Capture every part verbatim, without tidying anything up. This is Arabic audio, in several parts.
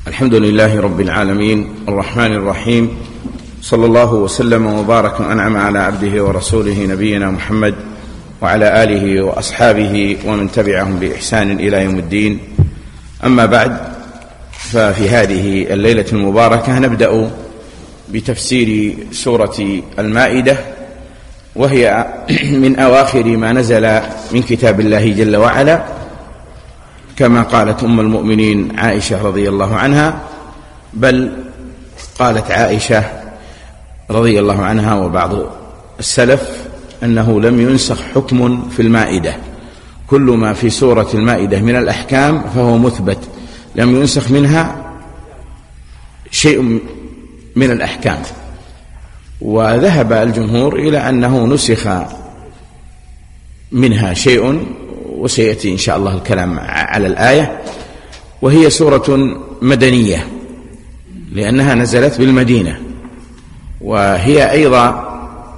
الحمد لله رب العالمين الرحمن الرحيم، صلى الله وسلم وبارك وأنعم على عبده ورسوله نبينا محمد وعلى آله وأصحابه ومن تبعهم بإحسان إلى يوم الدين. أما بعد، ففي هذه الليلة المباركة نبدأ بتفسير سورة المائدة، وهي من أواخر ما نزل من كتاب الله جل وعلا، كما قالت أم المؤمنين عائشة رضي الله عنها، بل قالت عائشة رضي الله عنها وبعض السلف أنه لم ينسخ حكم في المائدة، كل ما في سورة المائدة من الأحكام فهو مثبت، لم ينسخ منها شيء من الأحكام. وذهب الجمهور إلى أنه نسخ منها شيء، وسيأتي إن شاء الله الكلام على الآية. وهي سورة مدنية لأنها نزلت بالمدينة، وهي أيضا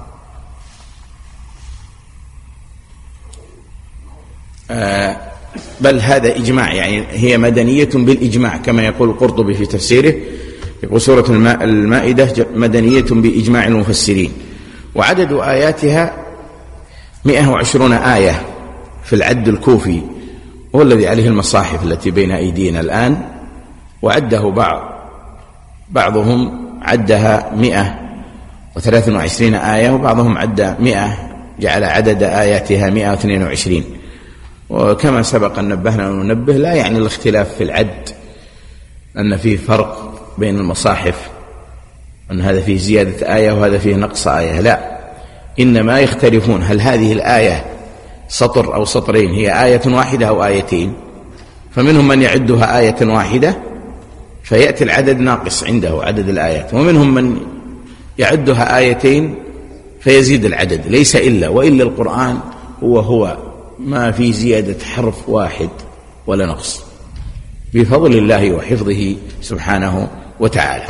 آه بل هذا إجماع، يعني هي مدنية بالإجماع كما يقول القرطبي في تفسيره، يقول سورة المائدة مدنية بإجماع المفسرين. وعدد آياتها مئة وعشرون آية في العد الكوفي، هو الذي عليه المصاحف التي بين أيدينا الآن، وعده بعض بعضهم عدها مئة وثلاث وعشرين آية، وبعضهم عد مئة، جعل عدد آياتها مئة واثنين وعشرين. وكما سبق أن نبهنا وننبه، لا يعني الاختلاف في العد أن فيه فرق بين المصاحف، أن هذا فيه زيادة آية وهذا فيه نقص آية، لا، إنما يختلفون هل هذه الآية سطر أو سطرين، هي آية واحدة أو آيتين. فمنهم من يعدها آية واحدة فيأتي العدد ناقص عنده عدد الآيات، ومنهم من يعدها آيتين فيزيد العدد، ليس إلا وإلا القرآن هو هو ما في زيادة حرف واحد ولا نقص، بفضل الله وحفظه سبحانه وتعالى.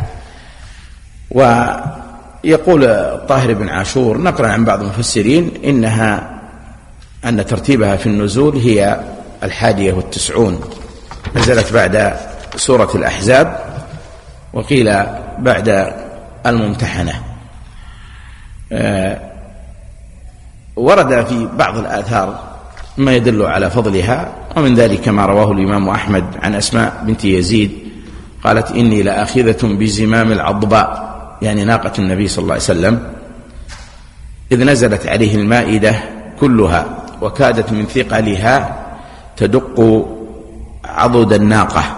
ويقول الطاهر بن عاشور نقرأ عن بعض المفسرين إنها أن ترتيبها في النزول هي الحادية والتسعون، نزلت بعد سورة الأحزاب، وقيل بعد الممتحنة. أه ورد في بعض الآثار ما يدل على فضلها، ومن ذلك ما رواه الإمام أحمد عن أسماء بنت يزيد قالت: إني لآخذة بزمام العضباء، يعني ناقة النبي صلى الله عليه وسلم، إذ نزلت عليه المائدة كلها، وكادت من ثقلها تدق عضد الناقة.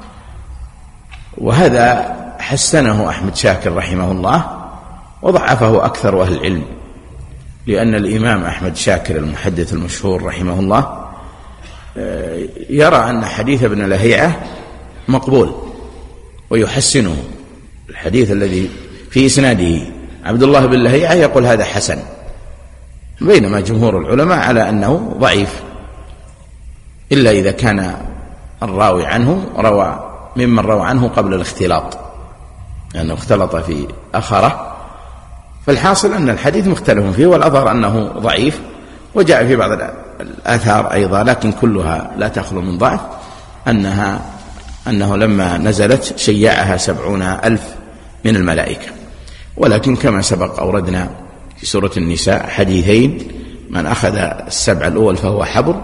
وهذا حسنه أحمد شاكر رحمه الله، وضعفه أكثر أهل العلم، لأن الإمام أحمد شاكر المحدث المشهور رحمه الله يرى أن حديث ابن لهيعة مقبول ويحسنه، الحديث الذي في إسناده عبد الله بن لهيعة يقول هذا حسن، بينما جمهور العلماء على أنه ضعيف، إلا إذا كان الراوي عنه روى ممن روى عنه قبل الاختلاط، لأنه يعني اختلط في أخره. فالحاصل أن الحديث مختلف فيه، والأظهر أنه ضعيف، وجاء في بعض الآثار أيضا لكن كلها لا تخلو من ضعف، أنها أنه لما نزلت شيعها سبعون ألف من الملائكة. ولكن كما سبق أوردنا في سورة النساء حديثين: من أخذ السبع الأول فهو حبر،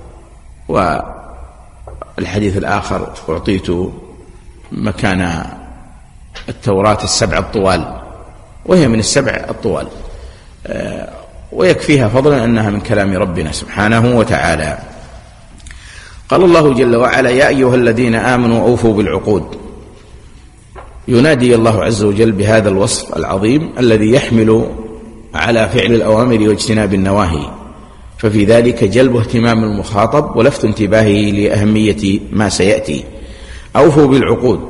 والحديث الآخر: أعطيت مكان التوراة السبع الطوال، وهي من السبع الطوال، ويكفيها فضلا أنها من كلام ربنا سبحانه وتعالى. قال الله جل وعلا: يا أيها الذين آمنوا أوفوا بالعقود. ينادي الله عز وجل بهذا الوصف العظيم الذي يحمل على فعل الأوامر واجتناب النواهي، ففي ذلك جلب اهتمام المخاطب ولفت انتباهه لأهمية ما سيأتي. أوفوا بالعقود،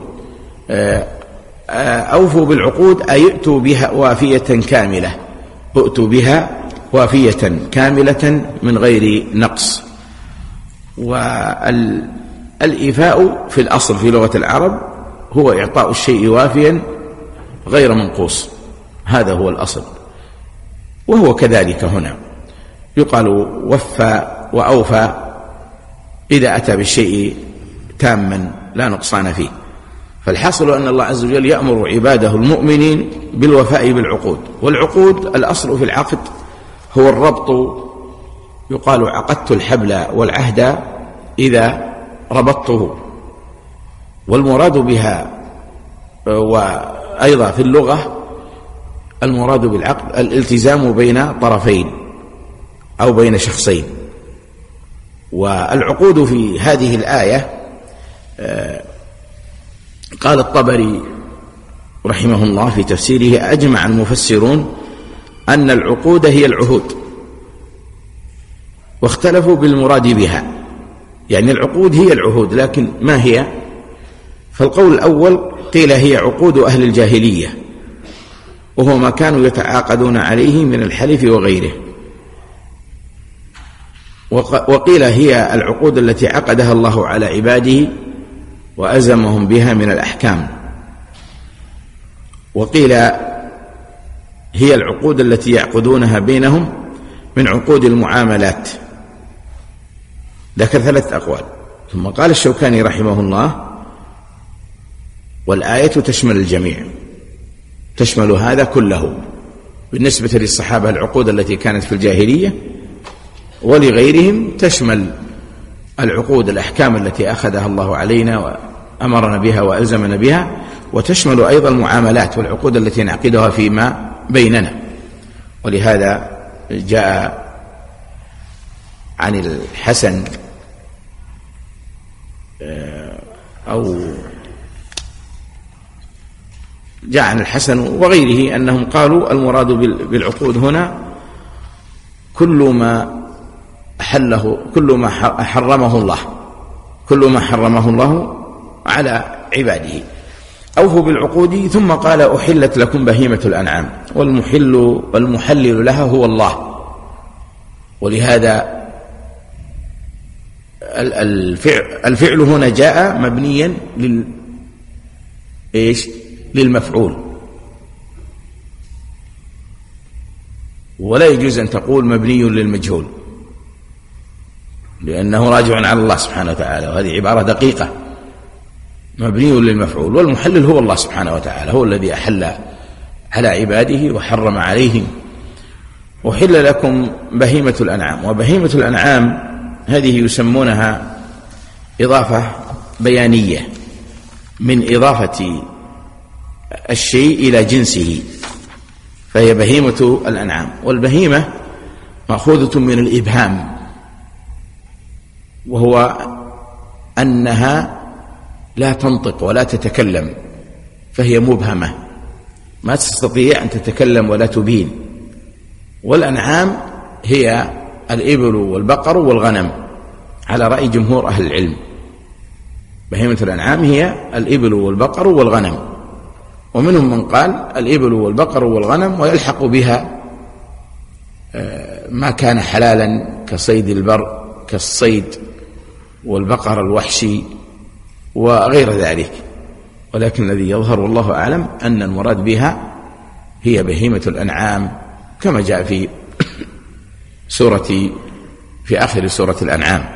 أوفوا بالعقود أي ائتوا بها وافية كاملة، ائتوا بها وافية كاملة من غير نقص. والإيفاء في الأصل في لغة العرب هو إعطاء الشيء وافيا غير منقوص، هذا هو الأصل، وهو كذلك هنا يقال وفى وأوفى إذا أتى بالشيء تاما لا نقصان فيه. فالحاصل أن الله عز وجل يأمر عباده المؤمنين بالوفاء بالعقود، والعقود الأصل في العقد هو الربط، يقال عقدت الحبل والعهد إذا ربطته، والمراد بها وأيضا في اللغة المراد بالعقد الالتزام بين طرفين أو بين شخصين. والعقود في هذه الآية قال الطبري رحمه الله في تفسيره: أجمع المفسرون أن العقود هي العهود، واختلفوا بالمراد بها، يعني العقود هي العهود، لكن ما هي؟ فالقول الأول قيل هي عقود أهل الجاهلية، وهو ما كانوا يتعاقدون عليه من الحلف وغيره. وقيل هي العقود التي عقدها الله على عباده وأزمهم بها من الأحكام. وقيل هي العقود التي يعقدونها بينهم من عقود المعاملات. ذكر ثلاث أقوال. ثم قال الشوكاني رحمه الله: والآية تشمل الجميع، تشمل هذا كله بالنسبة للصحابة العقود التي كانت في الجاهلية، ولغيرهم تشمل العقود الأحكام التي أخذها الله علينا وأمرنا بها وألزمنا بها، وتشمل أيضا المعاملات والعقود التي نعقدها فيما بيننا. ولهذا جاء عن الحسن أو جاء عن الحسن وغيره أنهم قالوا المراد بالعقود هنا كل ما أحله، كل ما حرمه الله، كل ما حرمه الله على عباده. أوفوا بالعقود. ثم قال: أحلت لكم بهيمة الأنعام، والمحل والمحلل لها هو الله. ولهذا الفعل, الفعل هنا جاء مبنيا لل إيش؟ للمفعول، ولا يجوز أن تقول مبني للمجهول، لأنه راجع على الله سبحانه وتعالى، وهذه عبارة دقيقة. مبني للمفعول، والمحلل هو الله سبحانه وتعالى، هو الذي أحل على عباده وحرم عليهم. أحل لكم بهيمة الأنعام. وبهيمة الأنعام هذه يسمونها إضافة بيانية من إضافة الشيء إلى جنسه، فهي بهيمة الأنعام. والبهيمة مأخوذة من الإبهام، وهو أنها لا تنطق ولا تتكلم، فهي مبهمة، ما تستطيع أن تتكلم ولا تبين. والأنعام هي الإبل والبقر والغنم على رأي جمهور أهل العلم. بهيمة الأنعام هي الإبل والبقر والغنم، ومنهم من قال الإبل والبقر والغنم ويلحق بها ما كان حلالا كصيد البر، كالصيد والبقر الوحشي وغير ذلك. ولكن الذي يظهر والله أعلم أن المراد بها هي بهيمة الأنعام، كما جاء في سورة في آخر سورة الأنعام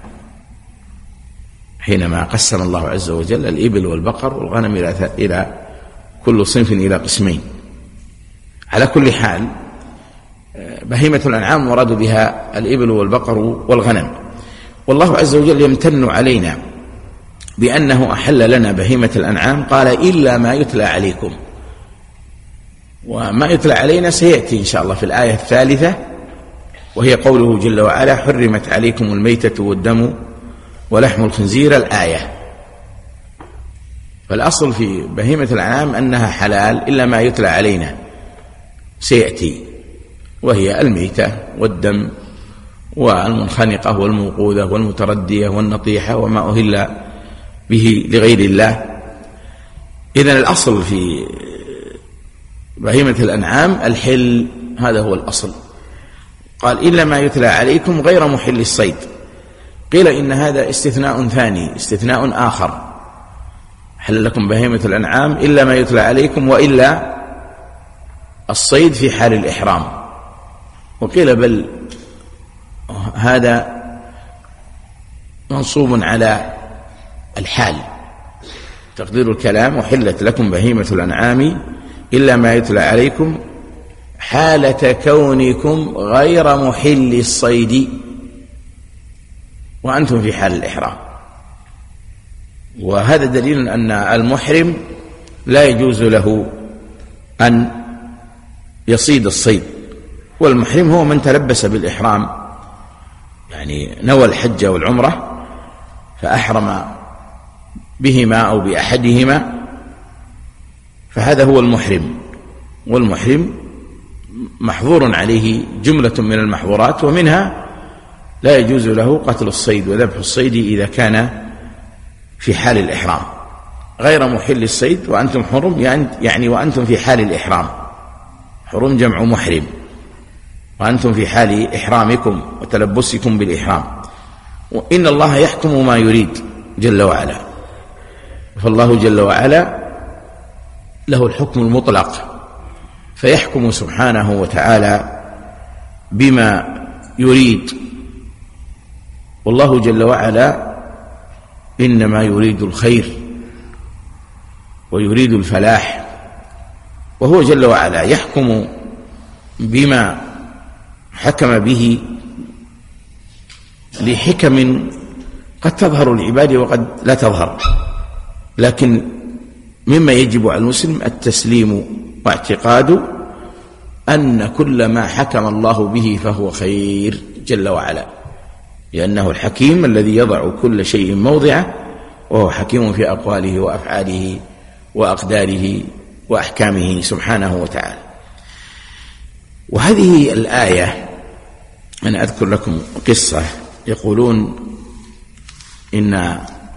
حينما قسم الله عز وجل الإبل والبقر والغنم إلى إلى كل صنف إلى قسمين. على كل حال بهيمة الأنعام مراد بها الإبل والبقر والغنم. والله عز وجل يمتن علينا بأنه أحل لنا بهيمة الأنعام، قال: إلا ما يتلى عليكم. وما يتلى علينا سيأتي إن شاء الله في الآية الثالثة، وهي قوله جل وعلا: حرمت عليكم الميتة والدم ولحم الخنزير، الآية. فالأصل في بهيمة الأنعام أنها حلال إلا ما يتلى علينا سيأتي، وهي الميتة والدم والمنخنقة والموقوذة والمتردية والنطيحة وما أهل به لغير الله. إذن الأصل في بهيمة الأنعام الحل، هذا هو الأصل. قال: إلا ما يتلى عليكم غير محل الصيد. قيل إن هذا استثناء ثاني، استثناء آخر، حل لكم بهيمة الأنعام إلا ما يتلى عليكم وإلا الصيد في حال الإحرام. وقيل بل هذا منصوب على الحال، تقدير الكلام: أحلت لكم بهيمة الأنعام إلا ما يتلى عليكم حالة كونكم غير محل الصيد وأنتم في حال الإحرام. وهذا دليل أن المحرم لا يجوز له أن يصيد الصيد، والمحرم هو من تلبس بالإحرام، يعني نوى الحج والعمرة فأحرم بهما أو بأحدهما، فهذا هو المحرم. والمحرم محظور عليه جملة من المحظورات، ومنها لا يجوز له قتل الصيد وذبح الصيد إذا كان في حال الإحرام، غير محل الصيد وأنتم حرم، يعني وأنتم في حال الإحرام. حرم جمع محرم، وأنتم في حال إحرامكم وتلبسكم بالإحرام. وإن الله يحكم ما يريد جل وعلا، فالله جل وعلا له الحكم المطلق، فيحكم سبحانه وتعالى بما يريد. والله جل وعلا إنما يريد الخير ويريد الفلاح، وهو جل وعلا يحكم بما حكم به لحكم قد تظهر العباد وقد لا تظهر، لكن مما يجب على المسلم التسليم واعتقاد أن كل ما حكم الله به فهو خير جل وعلا، لأنه الحكيم الذي يضع كل شيء موضعه، وهو حكيم في أقواله وأفعاله وأقداره وأحكامه سبحانه وتعالى. وهذه الآية أنا أذكر لكم قصة. يقولون إن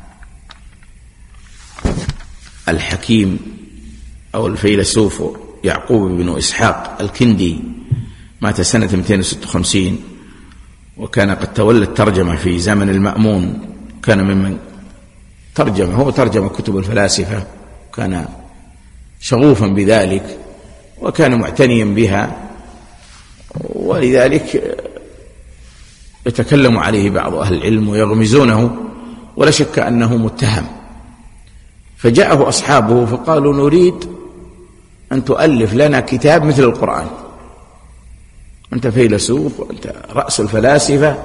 الحكيم أو الفيلسوف يعقوب بن إسحاق الكندي مات سنة مئتين وستة وخمسين، وكان قد تولى الترجمة في زمن المأمون، كان ممن ترجم، هو ترجم كتب الفلاسفة، كان شغوفا بذلك وكان معتنيا بها، ولذلك يتكلم عليه بعض أهل العلم ويغمزونه، ولا شك أنه متهم. فجاءه أصحابه فقالوا: نريد أن تؤلف لنا كتاب مثل القرآن، أنت فيلسوف وأنت رأس الفلاسفة،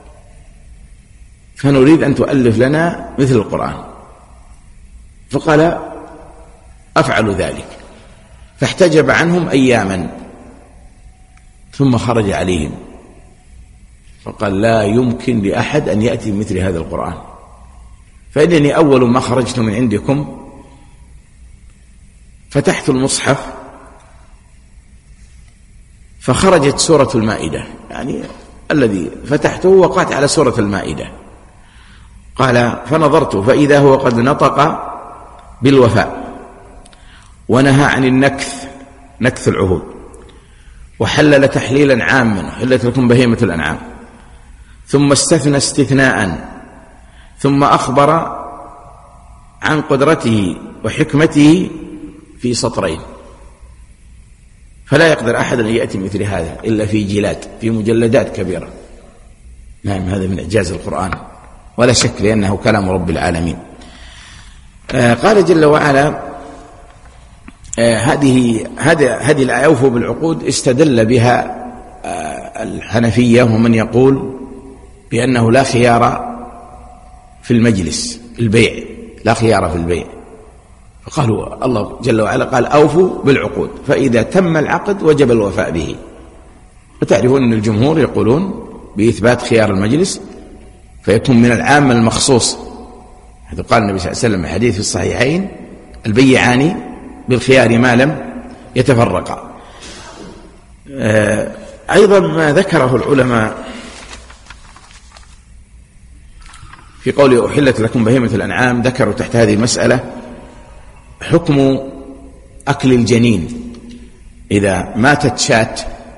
فنريد أن تؤلف لنا مثل القرآن. فقال: أفعل ذلك. فاحتجب عنهم أياما ثم خرج عليهم فقال: لا يمكن لأحد أن يأتي مثل هذا القرآن، فإنني أول ما خرجت من عندكم فتحت المصحف فخرجت سورة المائدة، يعني الذي فتحته وقعت على سورة المائدة. قال: فنظرت فإذا هو قد نطق بالوفاء ونهى عن النكث، نكث العهود، وحلل تحليلا عاما: حلت لكم بهيمة الأنعام، ثم استثنى استثناء، ثم أخبر عن قدرته وحكمته في سطرين، فلا يقدر أحد أن يأتي مثل هذا إلا في جلاد، في مجلدات كبيرة. نعم، هذا من إعجاز القرآن ولا شك، لأنه كلام رب العالمين. آه قال جل وعلا: آه هذه هذه الآية أوفوا بالعقود استدل بها آه الحنفية، ومن يقول بأنه لا خيار في المجلس، البيع لا خيار في البيع، فقالوا الله جل وعلا قال: أوفوا بالعقود، فإذا تم العقد وجب الوفاء به. وتعرفون أن الجمهور يقولون بإثبات خيار المجلس، فيكون من العام المخصوص. هذا قال النبي صلى الله عليه وسلم في حديث في الصحيحين: البيعان بالخيار ما لم يتفرقا. أيضا ما ذكره العلماء في قوله: أحلت لكم بهيمة الأنعام، ذكروا تحت هذه المسألة حكم أكل الجنين. إذا ماتت شاة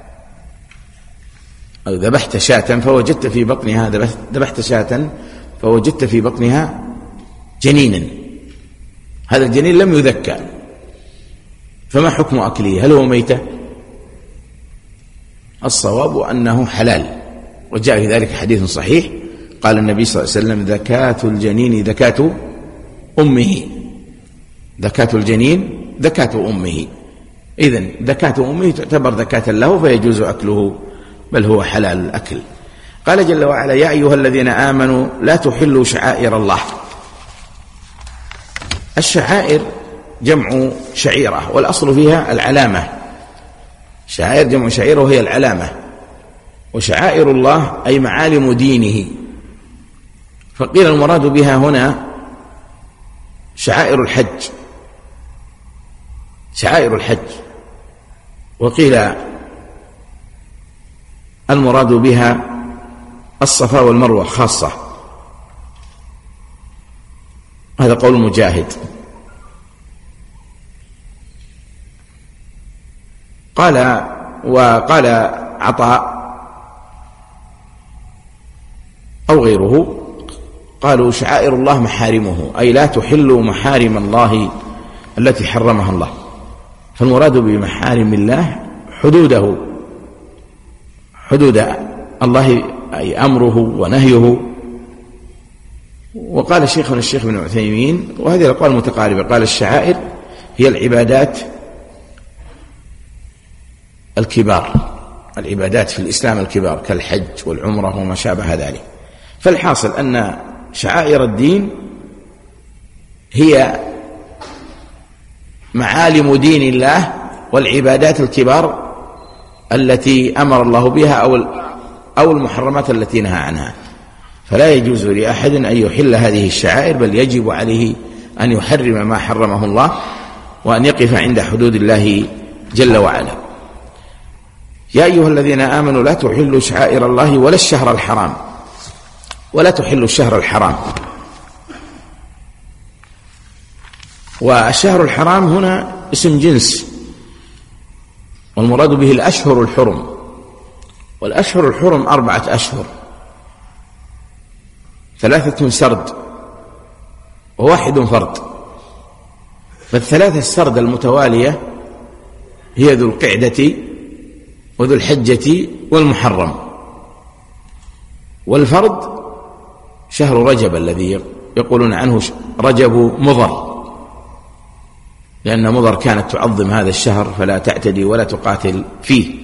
أو ذبحت شاة فوجدت في بطنها ذبحت شاة فوجدت في بطنها جنينا، هذا الجنين لم يذكى، فما حكم أكله؟ هل هو ميتة؟ الصواب أنه حلال، وجاء في ذلك حديث صحيح قال النبي صلى الله عليه وسلم: زكاة الجنين زكاة أمه، زكاة الجنين زكاة أمه، إذن زكاة أمه تعتبر زكاة له فيجوز أكله، بل هو حلال الأكل. قال جل وعلا: يا أيها الذين آمنوا لا تحلوا شعائر الله. الشعائر جمع شعيرة، والأصل فيها العلامة. شعائر جمع شعيرة وهي العلامة، وشعائر الله أي معالم دينه. فقيل المراد بها هنا شعائر الحج، شعائر الحج، وقيل المراد بها الصفا والمروة خاصة. هذا قول مجاهد. قال وقال عطاء أو غيره قالوا شعائر الله محارمه، أي لا تحلوا محارم الله التي حرمها الله. فالمراد بمحارم الله حدوده، حدود الله أي أمره ونهيه. وقال شيخنا الشيخ بن عثيمين، وهذه الأقوال متقاربة، قال الشعائر هي العبادات الكبار، العبادات في الإسلام الكبار كالحج والعمرة وما شابه ذلك. فالحاصل أن شعائر الدين هي معالم دين الله والعبادات الكبار التي أمر الله بها أو أو المحرمات التي نهى عنها. فلا يجوز لأحد أن يحل هذه الشعائر، بل يجب عليه أن يحرم ما حرمه الله وأن يقف عند حدود الله جل وعلا. يا أيها الذين آمنوا لا تحلوا شعائر الله ولا الشهر الحرام، ولا تحلوا الشهر الحرام. والشهر الحرام هنا اسم جنس، والمراد به الأشهر الحرم. والأشهر الحرم أربعة أشهر، ثلاثة سرد وواحد فرد. فالثلاثة السرد المتوالية هي ذو القعدة وذو الحجة والمحرم. والفرد شهر رجب الذي يقولون عنه رجب مضر، لأن مضر كانت تعظم هذا الشهر فلا تعتدي ولا تقاتل فيه.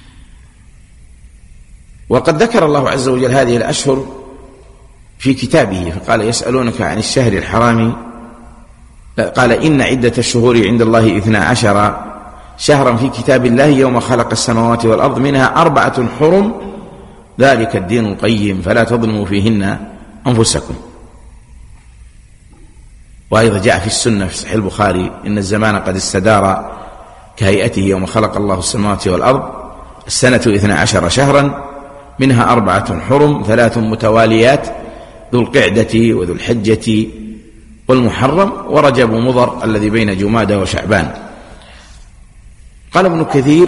وقد ذكر الله عز وجل هذه الأشهر في كتابه، فقال: يسألونك عن الشهر الحرام، قال: إن عدة الشهور عند الله اثنا عشر شهرا في كتاب الله يوم خلق السماوات والأرض منها أربعة حرم ذلك الدين القيم فلا تظلموا فيهن أنفسكم. وأيضا جاء في السنة في صحيح البخاري: إن الزمان قد استدار كهيئته يوم خلق الله السماوات والأرض، السنة اثنا عشر شهرا منها أربعة حرم ثلاث متواليات ذو القعدة وذو الحجة والمحرم ورجب مضر الذي بين جمادى وشعبان. قال ابن كثير: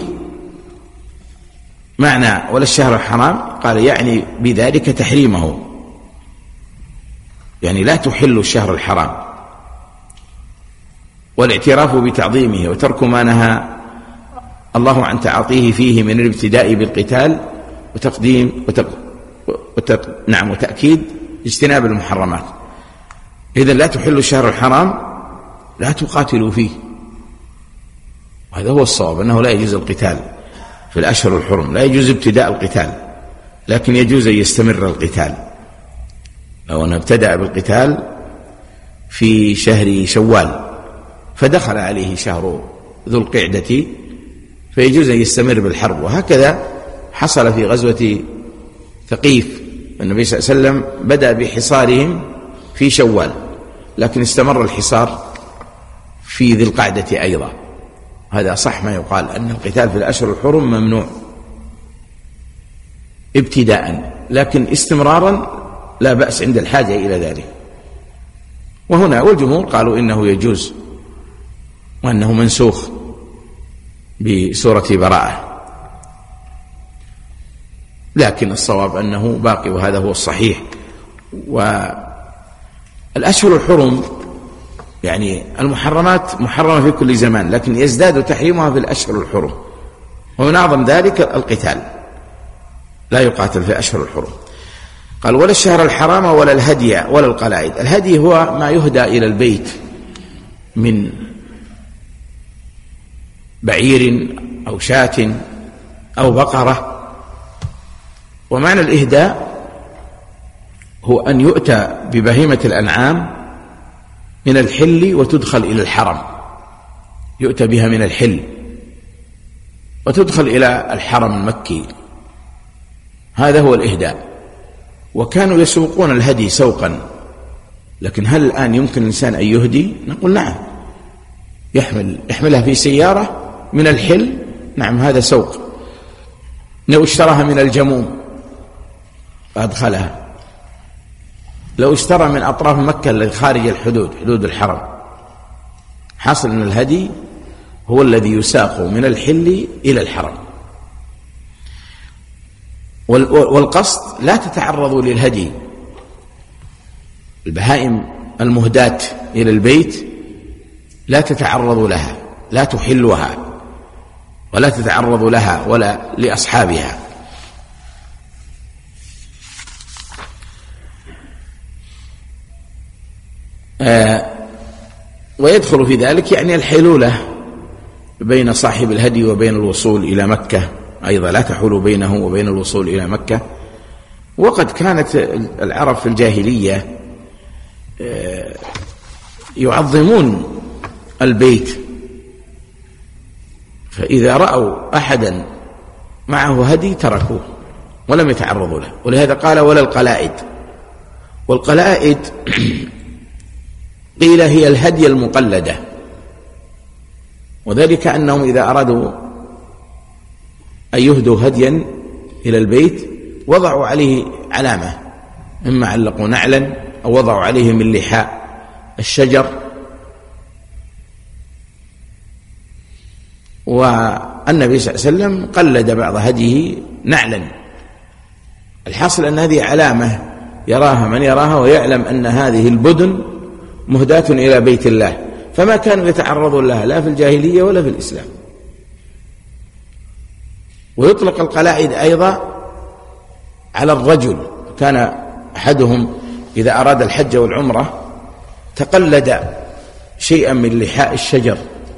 معنى ولا الشهر الحرام، قال يعني بذلك تحريمه، يعني لا تحل الشهر الحرام، والاعتراف بتعظيمه وترك ما نهى الله عن تعاطيه فيه من الابتداء بالقتال وتقديم وتق... وتق... نعم وتأكيد اجتناب المحرمات. إذن لا تحل الشهر الحرام لا تقاتلوا فيه، وهذا هو الصواب، أنه لا يجوز القتال في الأشهر الحرم، لا يجوز ابتداء القتال، لكن يجوز أن يستمر القتال. لو أنه ابتدأ بالقتال في شهر شوال فدخل عليه شهر ذو القعدة فيجوز أن يستمر بالحرب. وهكذا حصل في غزوة ثقيف، النبي صلى الله عليه وسلم بدأ بحصارهم في شوال، لكن استمر الحصار في ذي القعدة أيضا. هذا صح ما يقال أن القتال في الأشهر الحرم ممنوع ابتداء، لكن استمرارا لا بأس عند الحاجة إلى ذلك. وهنا والجمهور قالوا إنه يجوز وأنه منسوخ بسورة براءة، لكن الصواب أنه باقي، وهذا هو الصحيح. والأشهر الحرم يعني المحرمات محرمة في كل زمان، لكن يزداد تحريمها في الأشهر الحرم، ومن أعظم ذلك القتال، لا يقاتل في أشهر الحرم. قال: ولا الشهر الحرام ولا الهدي ولا القلائد. الهدي هو ما يهدى إلى البيت من بعير أو شاة أو بقرة. ومعنى الإهداء هو أن يؤتى ببهيمة الأنعام من الحل وتدخل إلى الحرم، يؤتى بها من الحل وتدخل إلى الحرم المكي، هذا هو الإهداء. وكانوا يسوقون الهدي سوقا، لكن هل الآن يمكن الإنسان أن يهدي؟ نقول نعم، يحمل يحملها في سيارة من الحل، نعم هذا سوق. لو اشتراها من الجموم وأدخلها، لو اشترى من أطراف مكة التي خارج الحدود حدود الحرم، حاصل أن الهدي هو الذي يساق من الحل إلى الحرم. والقصد لا تتعرضوا للهدي، البهائم المهداة إلى البيت لا تتعرضوا لها، لا تحلوها ولا تتعرضوا لها ولا لأصحابها. آه ويدخل في ذلك يعني الحلولة بين صاحب الهدي وبين الوصول إلى مكة، أيضا لا تحول بينه وبين الوصول إلى مكة. وقد كانت العرب في الجاهلية آه يعظمون البيت، فإذا رأوا أحدا معه هدي تركوه ولم يتعرضوا له. ولهذا قال ولا القلائد. والقلائد قيل هي الهدي المقلدة، وذلك أنهم إذا أرادوا أن يهدوا هديا إلى البيت وضعوا عليه علامة، إما علقوا نعلا أو وضعوا عليه من لحاء الشجر. والنبي صلى الله عليه وسلم قلد بعض هديه نعلا. الحاصل أن هذه علامة يراها من يراها ويعلم أن هذه البدن مهداة إلى بيت الله، فما كانوا يتعرضون لها لا في الجاهلية ولا في الإسلام. ويطلق القلائد أيضا على الرجل، كان أحدهم إذا أراد الحج والعمرة تقلد شيئا من لحاء الشجر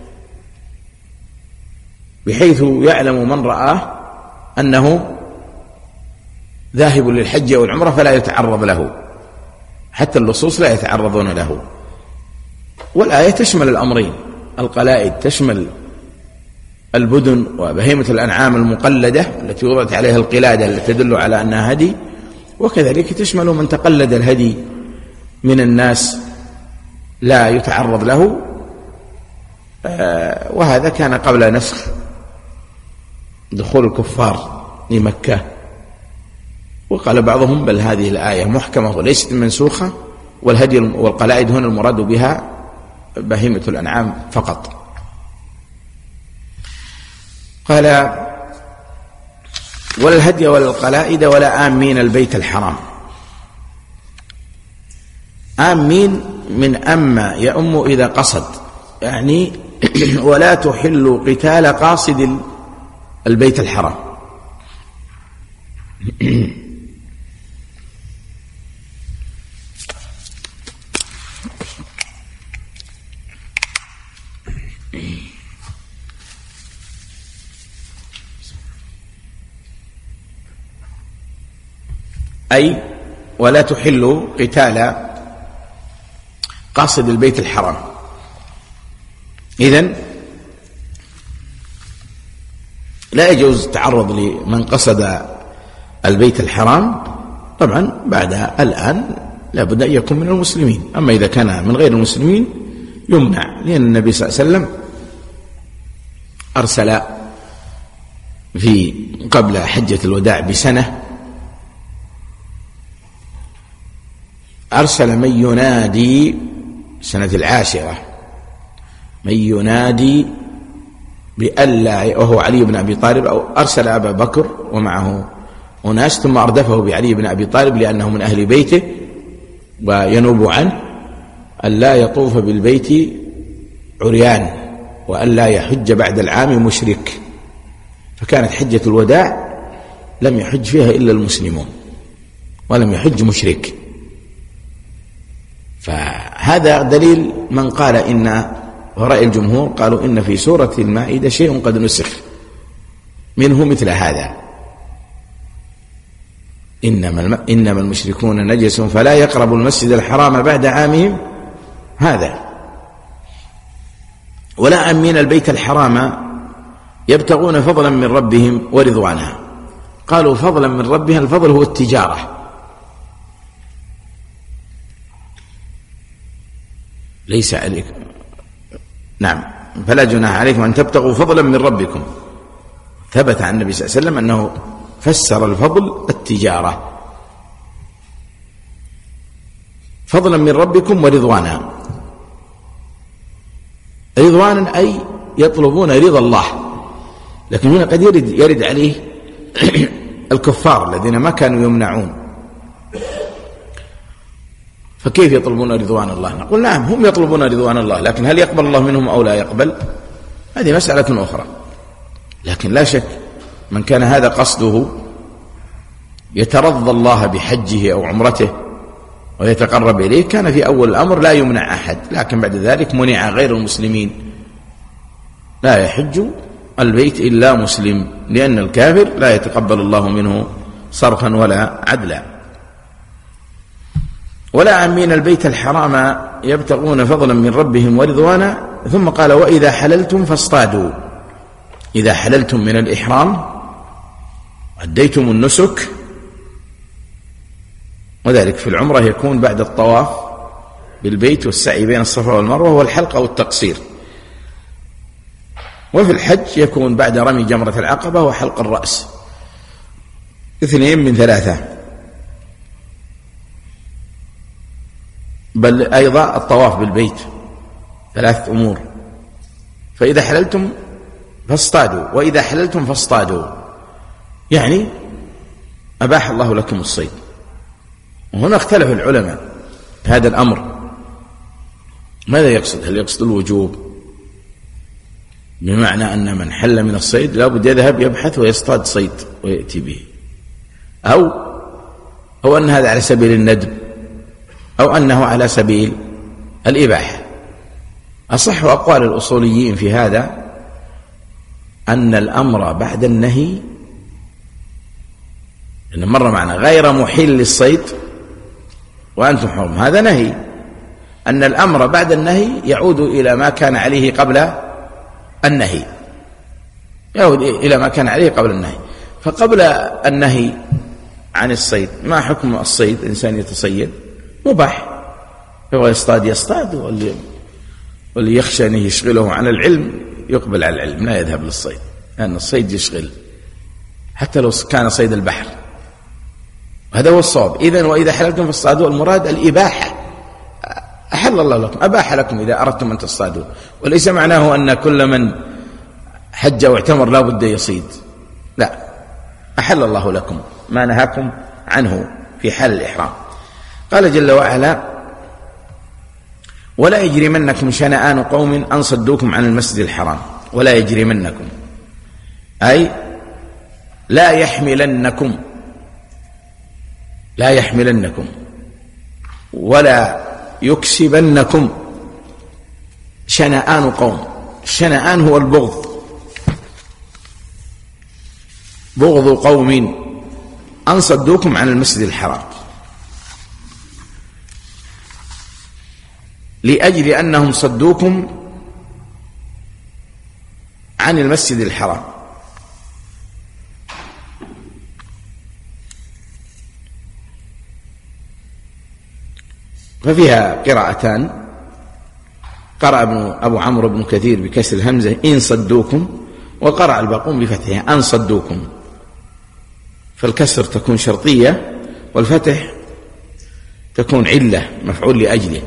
بحيث يعلم من رآه أنه ذاهب للحج والعمرة فلا يتعرض له، حتى اللصوص لا يتعرضون له. والآية تشمل الأمرين، القلائد تشمل البدن وبهيمة الأنعام المقلدة التي وضعت عليها القلادة التي تدل على أنها هدي، وكذلك تشمل من تقلد الهدي من الناس لا يتعرض له. وهذا كان قبل نسخ دخول الكفار لمكة. وقال بعضهم بل هذه الآية محكمة وليست منسوخة، والهدي والقلائد هنا المراد بها بهيمة الأنعام فقط. قال ولا الهدي ولا القلائد ولا آمين البيت الحرام. آمين من أما يأم إذا قصد، يعني ولا تحل قتال قاصد البيت الحرام. أي ولا تحل قتال قاصد البيت الحرام. إذن لا يجوز التعرض لمن قصد البيت الحرام، طبعا بعد الآن لا بد أن يكون من المسلمين. أما إذا كان من غير المسلمين يمنع، لأن النبي صلى الله عليه وسلم أرسل في قبل حجة الوداع بسنة، أرسل من ينادي سنة العاشرة من ينادي بألا، وهو علي بن أبي طالب، أو أرسل أبا بكر ومعه أناس ثم أردفه بعلي بن أبي طالب لأنه من أهل بيته وينوب عنه ألا يطوف بالبيت عريان وألا يحج بعد العام مشرك. فكانت حجة الوداع لم يحج فيها إلا المسلمون ولم يحج مشرك. فهذا دليل من قال إن ورأي الجمهور قالوا إن في سورة المائدة شيء قد نسخ منه مثل هذا: إنما إنما المشركون نجس فلا يقربوا المسجد الحرام بعد عامهم هذا، ولا آمين البيت الحرام يبتغون فضلا من ربهم ورضوانا. قالوا فضلا من ربهم، الفضل هو التجارة، ليس عليك نعم فلا جناح عليكم أن تبتغوا فضلا من ربكم. ثبت عن النبي صلى الله عليه وسلم أنه فسر الفضل التجارة، فضلا من ربكم ورضوانا. رضوانا أي يطلبون رضا الله، لكن هنا قد يرد, يرد عليه الكفار الذين ما كانوا يمنعون، فكيف يطلبون رضوان الله؟ نقول نعم هم يطلبون رضوان الله، لكن هل يقبل الله منهم أو لا يقبل؟ هذه مسألة أخرى. لكن لا شك من كان هذا قصده يترضى الله بحجه أو عمرته ويتقرب إليه كان في أول الأمر لا يمنع أحد، لكن بعد ذلك منع غير المسلمين. لا يحج البيت إلا مسلم، لأن الكافر لا يتقبل الله منه صرفا ولا عدلا. ولا آمين البيت الحرام يبتغون فضلا من ربهم ورضوانا. ثم قال وإذا حللتم فاصطادوا. إذا حللتم من الإحرام أديتم النسك، وذلك في العمرة يكون بعد الطواف بالبيت والسعي بين الصفا والمروة والحلق أو التقصير، وفي الحج يكون بعد رمي جمرة العقبة وحلق الرأس، اثنين من ثلاثة. بل أيضا الطواف بالبيت ثلاثة أمور. فإذا حللتم فاصطادوا، وإذا حللتم فاصطادوا، يعني أباح الله لكم الصيد. وهنا اختلف العلماء هذا الأمر ماذا يقصد؟ هل يقصد الوجوب بمعنى أن من حل من الصيد لابد يذهب يبحث ويصطاد صيد ويأتي به، أو أو أن هذا على سبيل الندب، أو أنه على سبيل الإباحة؟ أصح أقوال الأصوليين في هذا أن الأمر بعد النهي، إن مر معنا غير محل الصيد وأنتم حرم، هذا نهي. أن الأمر بعد النهي يعود إلى ما كان عليه قبل النهي، يعود إلى ما كان عليه قبل النهي. فقبل النهي عن الصيد ما حكم الصيد؟ الإنسان يتصيد مباح، هو يصطاد يصطاد، واللي, واللي يخشى أن يشغله عن العلم يقبل على العلم لا يذهب للصيد، لأن الصيد يشغل حتى لو كان صيد البحر. هذا هو الصواب. إذن وإذا حللتم فاصطادوا، المراد الإباحة، أحل الله لكم، أباح لكم إذا أردتم أن تصطادوا، وليس معناه أن كل من حج واعتمر لا بد يصيد، لا، أحل الله لكم ما نهاكم عنه في حال الإحرام. قال جل وعلا ولا يجرمنكم شنآن قوم أن صدوكم عن المسجد الحرام. ولا يجرمنكم أي لا يحملنكم، لا يحملنكم ولا يكسبنكم شنآن قوم. الشنآن هو البغض، بغض قوم أن صدوكم عن المسجد الحرام لأجل أنهم صدوكم عن المسجد الحرام. ففيها قراءتان، قرأ ابن أبو عمرو بن كثير بكسر الهمزة إن صدوكم، وقرأ الباقون بفتحها أن صدوكم، فالكسر تكون شرطية والفتح تكون علة مفعول لأجله.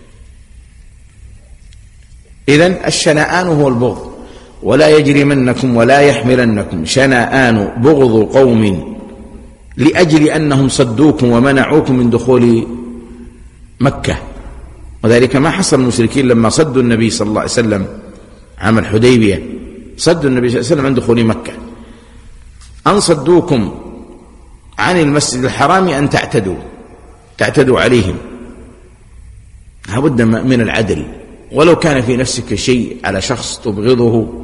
إذن الشنآن هو البغض. ولا يجرمنكم ولا يحملنكم شنآن بغض قوم لأجل أنهم صدوكم ومنعوكم من دخول مكة، وذلك ما حصل المشركين لما صدوا النبي صلى الله عليه وسلم عام الحديبية، صدوا النبي صلى الله عليه وسلم عن دخول مكة. أن صدوكم عن المسجد الحرام أن تعتدوا تعتدوا عليهم، لابد من العدل، ولو كان في نفسك شيء على شخص تبغضه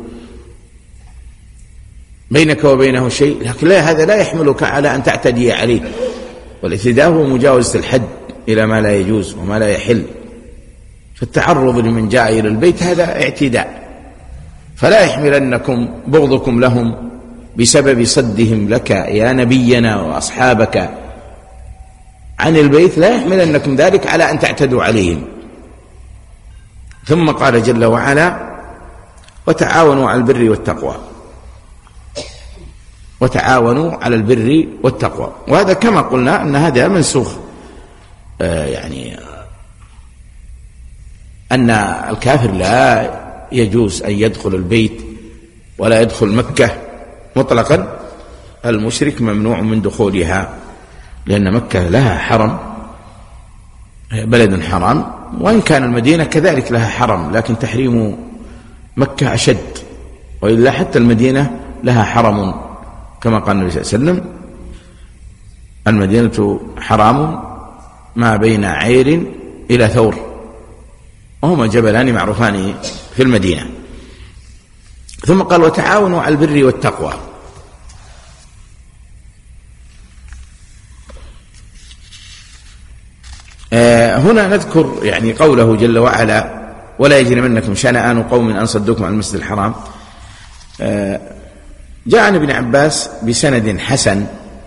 بينك وبينه شيء، لكن لا، هذا لا يحملك على أن تعتدي عليه. والاعتداء هو مجاوزة الحد إلى ما لا يجوز وما لا يحل. فالتعرض لمن جاء إلى البيت هذا اعتداء، فلا يحملنكم بغضكم لهم بسبب صدهم لك يا نبينا وأصحابك عن البيت، لا يحملنكم ذلك على أن تعتدوا عليهم. ثم قال جل وعلا: وتعاونوا على البر والتقوى. وتعاونوا على البر والتقوى، وهذا كما قلنا أن هذا منسوخ، آه يعني أن الكافر لا يجوز أن يدخل البيت ولا يدخل مكة مطلقا. المشرك ممنوع من دخولها، لأن مكة لها حرم، بلد حرام، وإن كان المدينة كذلك لها حرم، لكن تحريم مكة أشد، وإلا حتى المدينة لها حرم، كما قال النبي صلى الله عليه وسلم: المدينة حرام ما بين عير إلى ثور، وهما جبلان معروفان في المدينة. ثم قال: وتعاونوا على البر والتقوى. آه هنا نذكر يعني قوله جل وعلا: ولا يجرمنكم شنآن قوم أن صدوكم عن المسجد الحرام. آه جاء عن ابن عباس بسند حسن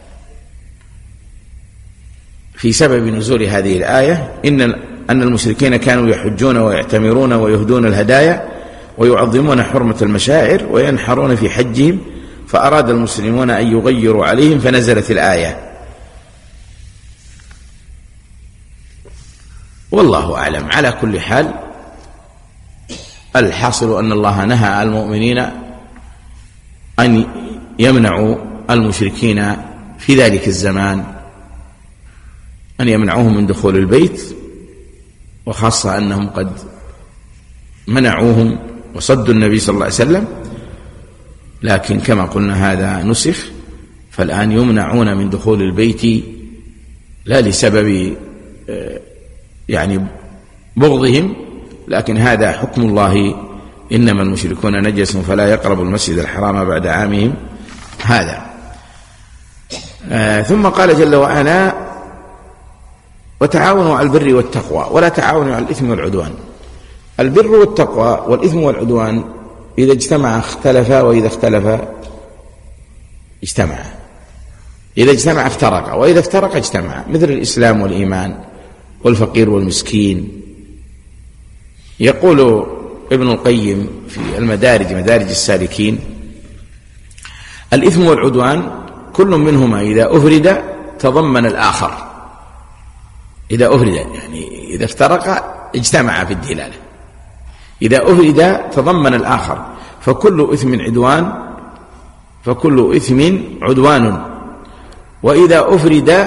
في سبب نزول هذه الآية: إن أن المشركين كانوا يحجون ويعتمرون ويهدون الهدايا ويعظمون حرمة المشاعر وينحرون في حجهم، فأراد المسلمون أن يغيروا عليهم فنزلت الآية. والله أعلم. على كل حال، الحاصل أن الله نهى المؤمنين أن يمنعوا المشركين في ذلك الزمان، أن يمنعوهم من دخول البيت، وخاصة أنهم قد منعوهم وصدوا النبي صلى الله عليه وسلم. لكن كما قلنا هذا نسخ، فالآن يمنعون من دخول البيت لا لسبب يعني بغضهم، لكن هذا حكم الله: إنما المشركون نجس فلا يقربوا المسجد الحرام بعد عامهم هذا. آه ثم قال جل وعلا: وتعاونوا على البر والتقوى ولا تعاونوا على الإثم والعدوان. البر والتقوى والإثم والعدوان إذا اجتمع اختلفا، وإذا اختلف اجتمع، إذا اجتمع افترق، وإذا افترق اجتمع، مثل الإسلام والإيمان والفقير والمسكين. يقول ابن القيم في المدارج، مدارج السالكين: الإثم والعدوان كل منهما إذا أفرد تضمن الآخر. إذا أفرد يعني إذا افترق اجتمع في الدلالة، إذا أفرد تضمن الآخر، فكل إثم عدوان فكل إثم عدوان، وإذا أفرد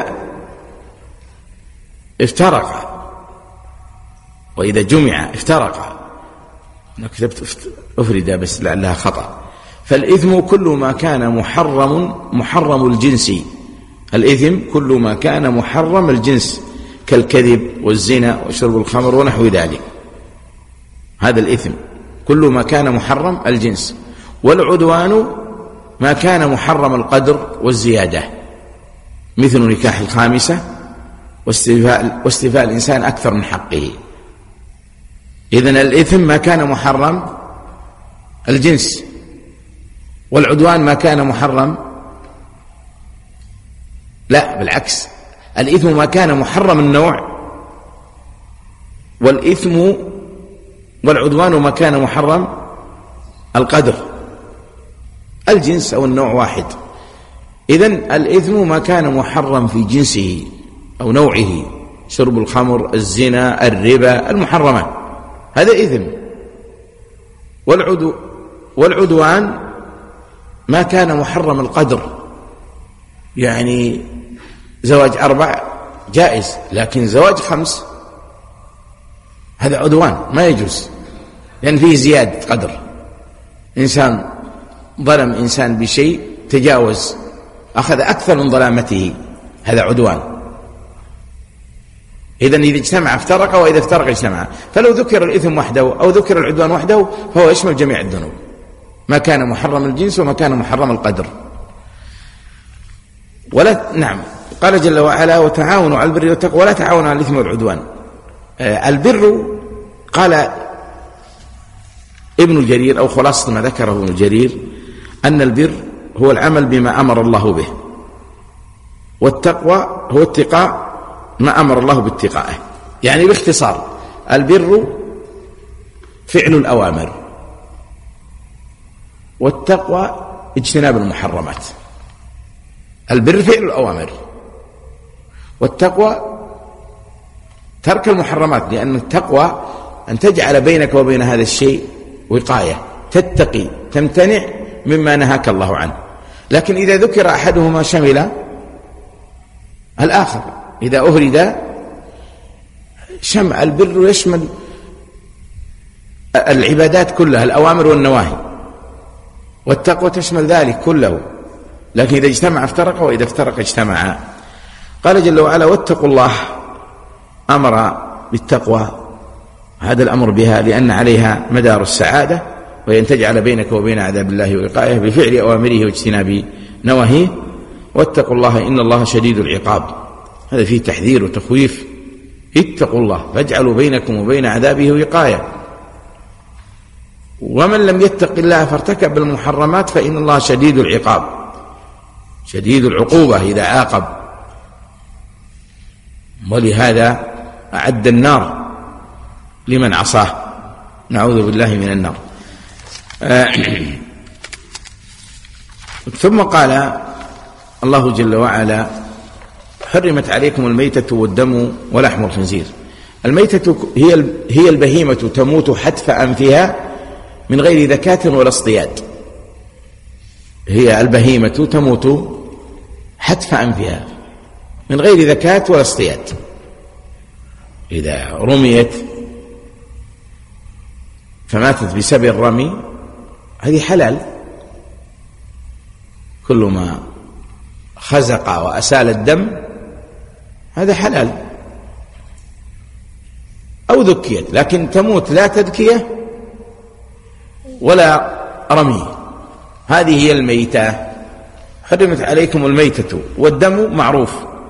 افترق، وإذا جمع افترق. أنا كتبت أفرد بس لعلها خطأ. فالإثم كل ما كان محرم محرم الجنس، الإثم كل ما كان محرم الجنس كالكذب والزنا وشرب الخمر ونحو ذلك، هذا الإثم كل ما كان محرم الجنس. والعدوان ما كان محرم القدر والزيادة، مثل نكاح الخامسة واستيفاء, واستيفاء الإنسان أكثر من حقه. إذن الإثم ما كان محرم الجنس، والعدوان ما كان محرم، لا بالعكس، الإثم ما كان محرم النوع، والإثم والعدوان ما كان محرم القدر. الجنس أو النوع واحد. إذن الإثم ما كان محرم في جنسه أو نوعه، شرب الخمر، الزنا، الربا، المحرمات، هذا إثم. والعدو والعدوان ما كان محرم القدر، يعني زواج أربع جائز، لكن زواج خمس هذا عدوان ما يجوز، لأن فيه زيادة قدر. إنسان ظلم إنسان بشيء، تجاوز، أخذ أكثر من ظلامته، هذا عدوان. إذن إذا اجتمع افترق، وإذا افترق اجتمع. فلو ذكر الإثم وحده أو ذكر العدوان وحده فهو يشمل جميع الذنوب، ما كان محرم الجنس وما كان محرم القدر. ولا نعم قال جل وعلا وتعاونوا على البر والتقوى ولا تعاونوا على الإثم والعدوان. آه البر قال ابن جرير أو خلاصة ما ذكره ابن جرير أن البر هو العمل بما أمر الله به، والتقوى هو اتقاء ما أمر الله باتقائه. يعني باختصار البر فعل الأوامر، والتقوى اجتناب المحرمات. البر فعل الأوامر، والتقوى ترك المحرمات، لأن التقوى أن تجعل بينك وبين هذا الشيء وقاية، تتقي تمتنع مما نهاك الله عنه. لكن إذا ذكر أحدهما شمل الآخر، إذا أهرد شمع البر يشمل العبادات كلها، الأوامر والنواهي، والتقوى تشمل ذلك كله. لكن إذا اجتمع افترق، وإذا افترق اجتمع. قال جل وعلا واتقوا الله، أمر بالتقوى، هذا الأمر بها لأن عليها مدار السعادة، وهي أن تجعل بينك وبين عذاب الله وقاية بفعل أوامره واجتناب نواهيه. واتقوا الله إن الله شديد العقاب، هذا فيه تحذير وتخويف. اتقوا الله فاجعلوا بينكم وبين عذابه وقاية. ومن لم يتق الله فارتكب المحرمات فإن الله شديد العقاب، شديد العقوبة إذا عاقب. ولهذا أعد النار لمن عصاه، نعوذ بالله من النار. ثم قال الله جل وعلا حرمت عليكم الميتة والدم ولحم الخنزير. الميتة هي هي البهيمة تموت حتف أنفها من غير ذكاة ولا اصطياد. هي البهيمة تموت حتف أنفها من غير ذكاة ولا اصطياد. إذا رميت فماتت بسبب الرمي هذه حلال، كل ما خزق وأسال الدم هذا حلال، أو ذكيت. لكن تموت لا تذكية ولا رمي، هذه هي الميتة. حرمت عليكم الميتة والدم معروف،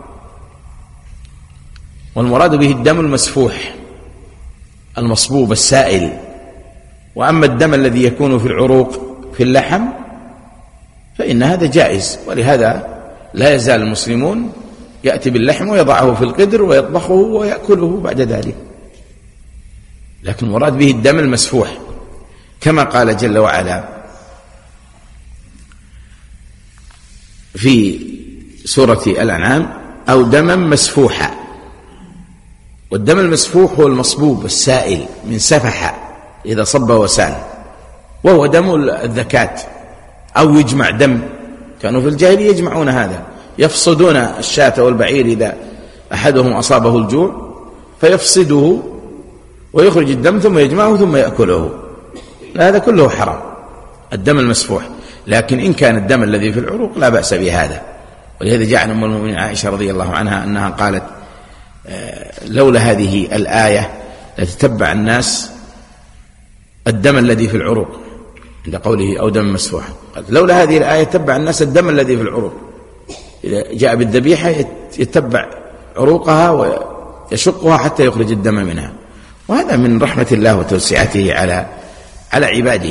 والمراد به الدم المسفوح المصبوب السائل. وأما الدم الذي يكون في العروق في اللحم فإن هذا جائز، ولهذا لا يزال المسلمون يأتي باللحم ويضعه في القدر ويطبخه ويأكله بعد ذلك. لكن المراد به الدم المسفوح، كما قال جل وعلا في سورة الأنعام أو دما مسفوحا. والدم المسفوح هو المصبوب السائل من سفح إذا صب وسال، وهو دم الذكاة، أو يجمع دم. كانوا في الجاهلية يجمعون هذا، يفصدون الشاة والبعير إذا أحدهم أصابه الجوع فيفصده ويخرج الدم ثم يجمعه ثم يأكله. هذا كله حرام الدم المسفوح. لكن إن كان الدم الذي في العروق لا بأس بهذا. ولهذا جاء أم المؤمنين عائشة رضي الله عنها أنها قالت لولا هذه الآية لتتبع الناس الدم الذي في العروق، عند قوله أو دم مسفوح. لولا هذه الآية تتبع الناس الدم الذي في العروق. إذا جاء بالذبيحة يتبع عروقها ويشقها حتى يخرج الدم منها. وهذا من رحمة الله وتوسعته على على عباده.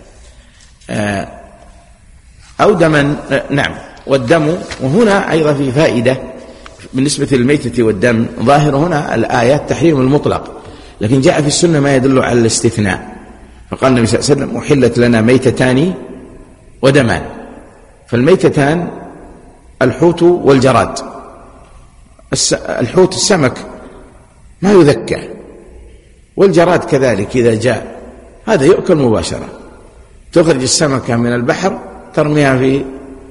أو دما نعم والدم. وهنا أيضا في فائدة بالنسبة للميتة والدم. ظاهر هنا الآيات تحريم المطلق، لكن جاء في السنة ما يدل على الاستثناء. فقال النبي صلى الله عليه وسلم أحلت لنا ميتتان ودمان. فالميتتان الحوت والجراد. الحوت السمك ما يذكى، والجراد كذلك إذا جاء هذا يؤكل مباشرة. تخرج السمكة من البحر ترميها في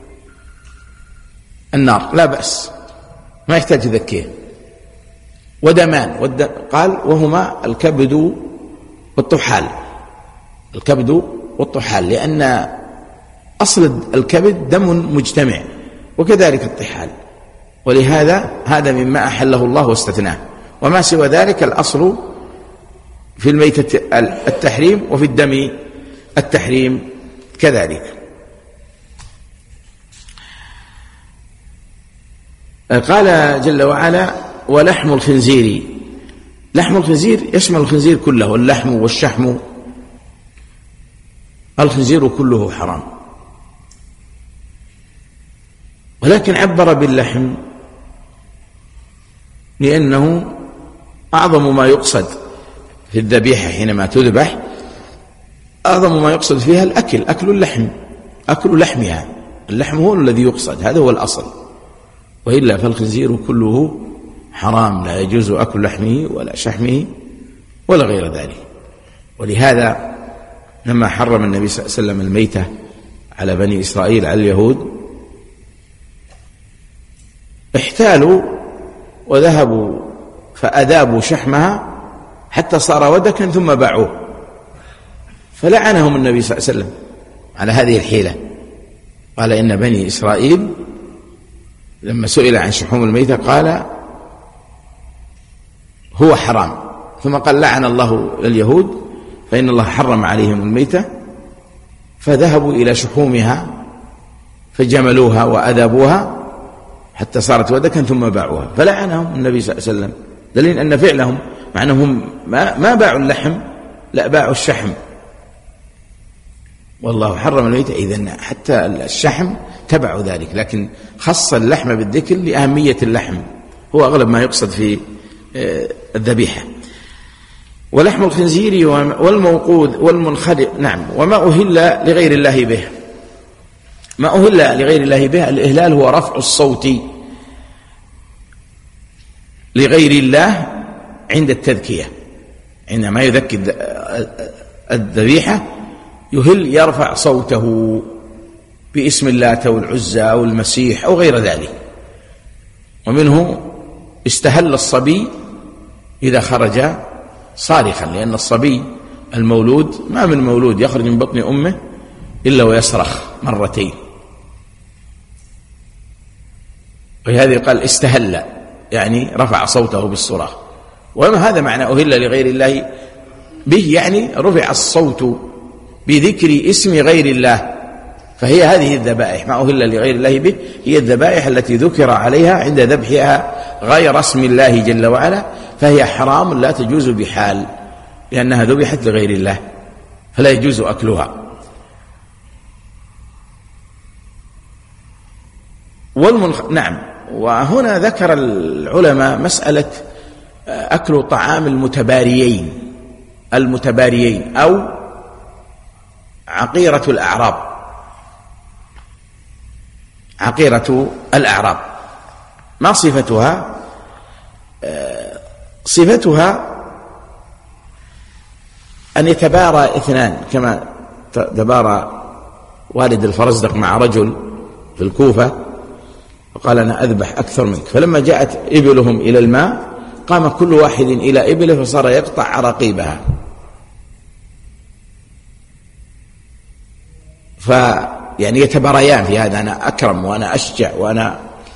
النار لا بأس، ما يحتاج ذكيه. ودمان والد... قال وهما الكبد والطحال. الكبد والطحال لأن أصل الكبد دم مجتمع، وكذلك الطحال. ولهذا هذا مما أحله الله واستثناه. وما سوى ذلك الأصل في الميتة التحريم، وفي الدم التحريم كذلك. قال جل وعلا: ولحم الخنزير. لحم الخنزير يشمل الخنزير كله، اللحم والشحم، الخنزير كله حرام، ولكن عبر باللحم لأنه أعظم ما يقصد في الذبيحة حينما تذبح، أعظم ما يقصد فيها الأكل، أكل اللحم، أكل لحمها، اللحم هو الذي يقصد، هذا هو الأصل، وإلا فالخنزير كله حرام، لا يجوز أكل لحمه ولا شحمه ولا غير ذلك. ولهذا لما حرم النبي صلى الله عليه وسلم الميتة على بني إسرائيل، على اليهود، احتالوا وذهبوا فأذابوا شحمها حتى صار ودكا ثم باعوه، فلعنهم النبي صلى الله عليه وسلم على هذه الحيلة. قال: إن بني إسرائيل لما سئل عن شحوم الميتة قال هو حرام، ثم قال: لعن الله اليهود فإن الله حرم عليهم الميتة، فذهبوا إلى شحومها فجملوها وأذابوها حتى صارت ودكا ثم باعوها، فلعنهم النبي صلى الله عليه وسلم، دليل أن فعلهم مع أنهم ما, ما باعوا اللحم، لا باعوا الشحم، والله حرم الميتة، إذن حتى الشحم تبع ذلك، لكن خص اللحم بالذكر لأهمية اللحم، هو أغلب ما يقصد في الذبيحة. ولحم الخنزير والموقوذ والمنخلق، نعم، وما أهل لغير الله به. ما أهل لغير الله به، الإهلال هو رفع الصوت لغير الله عند التذكية، عندما يذكي الذبيحة يهل يرفع صوته باسم اللات أو العزى أو المسيح أو غير ذلك. ومنه استهل الصبي إذا خرج صارخا، لأن الصبي المولود ما من مولود يخرج من بطن أمه إلا ويصرخ مرتين، وهذه قال استهل يعني رفع صوته بالصراخ. وما هذا معنى أهل لغير الله به، يعني رفع الصوت بذكر اسم غير الله، فهي هذه الذبائح. ما أهل لغير الله به هي الذبائح التي ذكر عليها عند ذبحها غير اسم الله جل وعلا، فهي حرام لا تجوز بحال، لأنها ذبحت لغير الله فلا يجوز أكلها. والمنخ... نعم. وهنا ذكر العلماء مسألة أكل طعام المتباريين، المتباريين أو عقيرة الأعراب، عقيرة الأعراب ما صفتها؟ صفتها أن يتبارى اثنان، كما تبارى والد الفرزدق مع رجل في الكوفة وقال أنا أذبح أكثر منك، فلما جاءت إبلهم إلى الماء قام كل واحد إلى إبله فصار يقطع عراقيبها، فيعني يتباريان في هذا، أنا أكرم وأنا أشجع وأنا،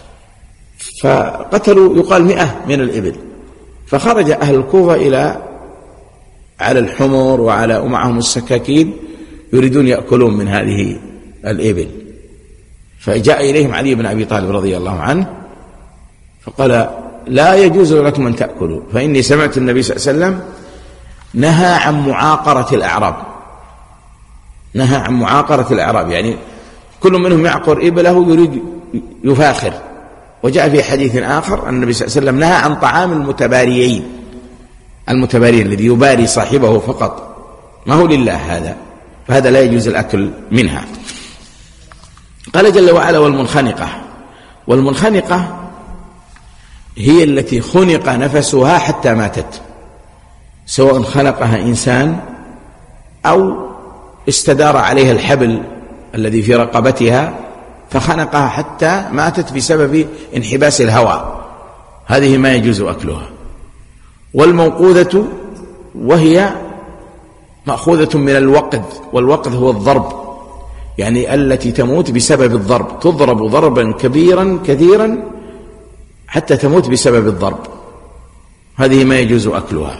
فقتلوا يقال مئة من الإبل، فخرج أهل الكوفة إلى على الحمر وعلى ومعهم السكاكين يريدون يأكلون من هذه الإبل، فجاء إليهم علي بن أبي طالب رضي الله عنه فقال لا يجوز لكم أن تأكلوا، فإني سمعت النبي صلى الله عليه وسلم نهى عن معاقرة الأعراب، نهى عن معاقرة الأعراب، يعني كل منهم يعقر إبله يريد يفاخر. وجاء في حديث آخر أن النبي صلى الله عليه وسلم نهى عن طعام المتباريين، المتباريين الذي يباري صاحبه فقط، ما هو لله هذا، فهذا لا يجوز الأكل منها. قال جل وعلا والمنخنقة، والمنخنقة هي التي خنق نفسها حتى ماتت، سواء خنقها إنسان أو استدار عليها الحبل الذي في رقبتها فخنقها حتى ماتت بسبب انحباس الهواء، هذه ما يجوز أكلها. والموقوذة وهي مأخوذة من الوقذ، والوقذ هو الضرب، يعني التي تموت بسبب الضرب، تضرب ضربا كبيرا كثيرا حتى تموت بسبب الضرب. هذه ما يجوز أكلها.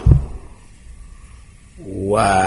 و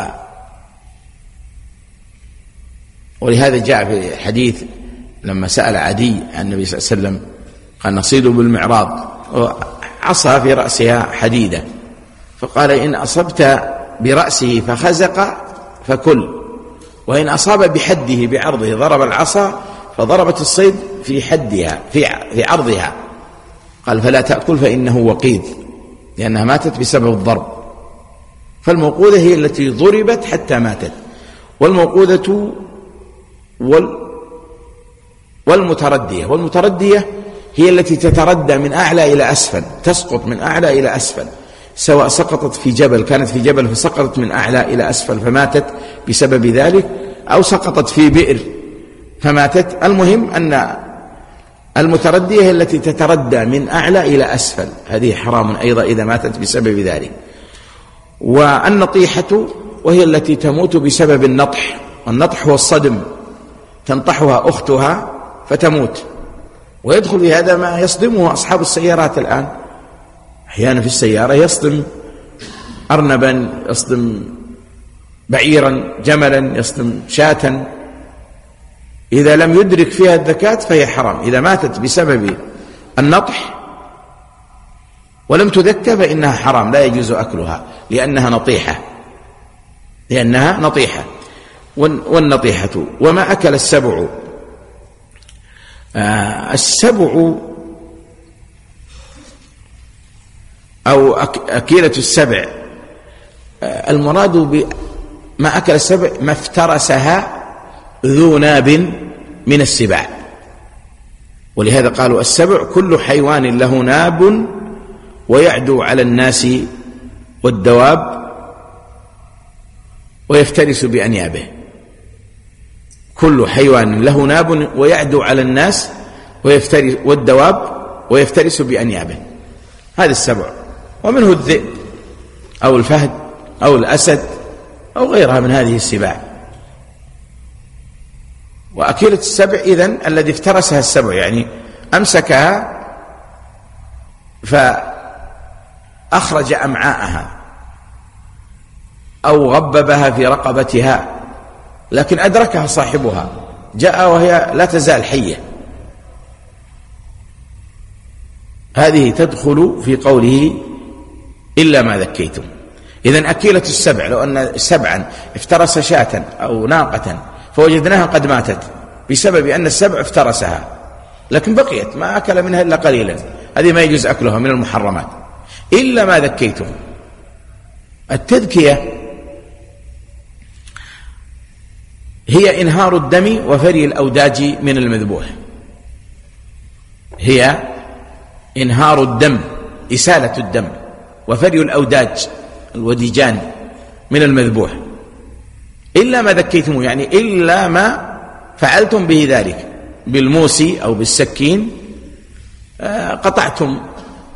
ولهذا جاء في حديث لما سأل عدي عن النبي صلى الله عليه وسلم قال نصيد بالمعراض عصا في رأسها حديدة، فقال إن أصبت برأسه فخزق فكل، وإن أصاب بحده بعرضه ضرب العصا فضربت الصيد في حدها في في عرضها، قال فلا تأكل فإنه وقيد، لأنها ماتت بسبب الضرب. فالموقوذة هي التي ضربت حتى ماتت، والموقوذة وال والمتردية والمتردية هي التي تتردى من أعلى إلى أسفل، تسقط من أعلى إلى أسفل، سواء سقطت في جبل، كانت في جبل فسقطت من أعلى إلى أسفل فماتت بسبب ذلك، أو سقطت في بئر فماتت. المهم أن المتردية هي التي تتردى من أعلى إلى أسفل، هذه حرام أيضا إذا ماتت بسبب ذلك. والنطيحة وهي التي تموت بسبب النطح، والنطح هو الصدم، تنطحها أختها فتموت. ويدخل في هذا ما يصدمه أصحاب السيارات الآن، أحيانا في السيارة يصدم أرنبا، يصدم بعيرا، جملا، يصدم شاة، إذا لم يدرك فيها الذكاة فهي حرام. إذا ماتت بسبب النطح ولم تذكى فإنها حرام، لا يجوز أكلها لأنها نطيحة لأنها نطيحة والنطيحة. وما أكل السبع، آه السبع أو أكيلة السبع، آه المراد بما أكل السبع ما افترسها ذو ناب من السباع، ولهذا قالوا السبع كل حيوان له ناب ويعدو على الناس والدواب ويفترس بأنيابه. كل حيوان له ناب ويعدو على الناس ويفترس والدواب ويفترس بأنيابه، هذا السبع. ومنه الذئب أو الفهد أو الأسد أو غيرها من هذه السباع. وأكيلة السبع إذن الذي افترسها السبع، يعني أمسكها فأخرج أمعاءها أو غببها في رقبتها، لكن أدركها صاحبها، جاء وهي لا تزال حية، هذه تدخل في قوله إلا ما ذكيتم. إذن أكيلة السبع لو أن سبعا افترس شاة أو ناقة فوجدناها قد ماتت بسبب أن السبع افترسها، لكن بقيت ما أكل منها إلا قليلا، هذه ما يجوز أكلها من المحرمات إلا ما ذكيتم. التذكية هي إنهار الدم وفري الأوداج من المذبوح، هي إنهار الدم، إسالة الدم، وفري الأوداج الوديجان من المذبوح. إلا ما ذكيتم يعني إلا ما فعلتم به ذلك بالموسي أو بالسكين، قطعتم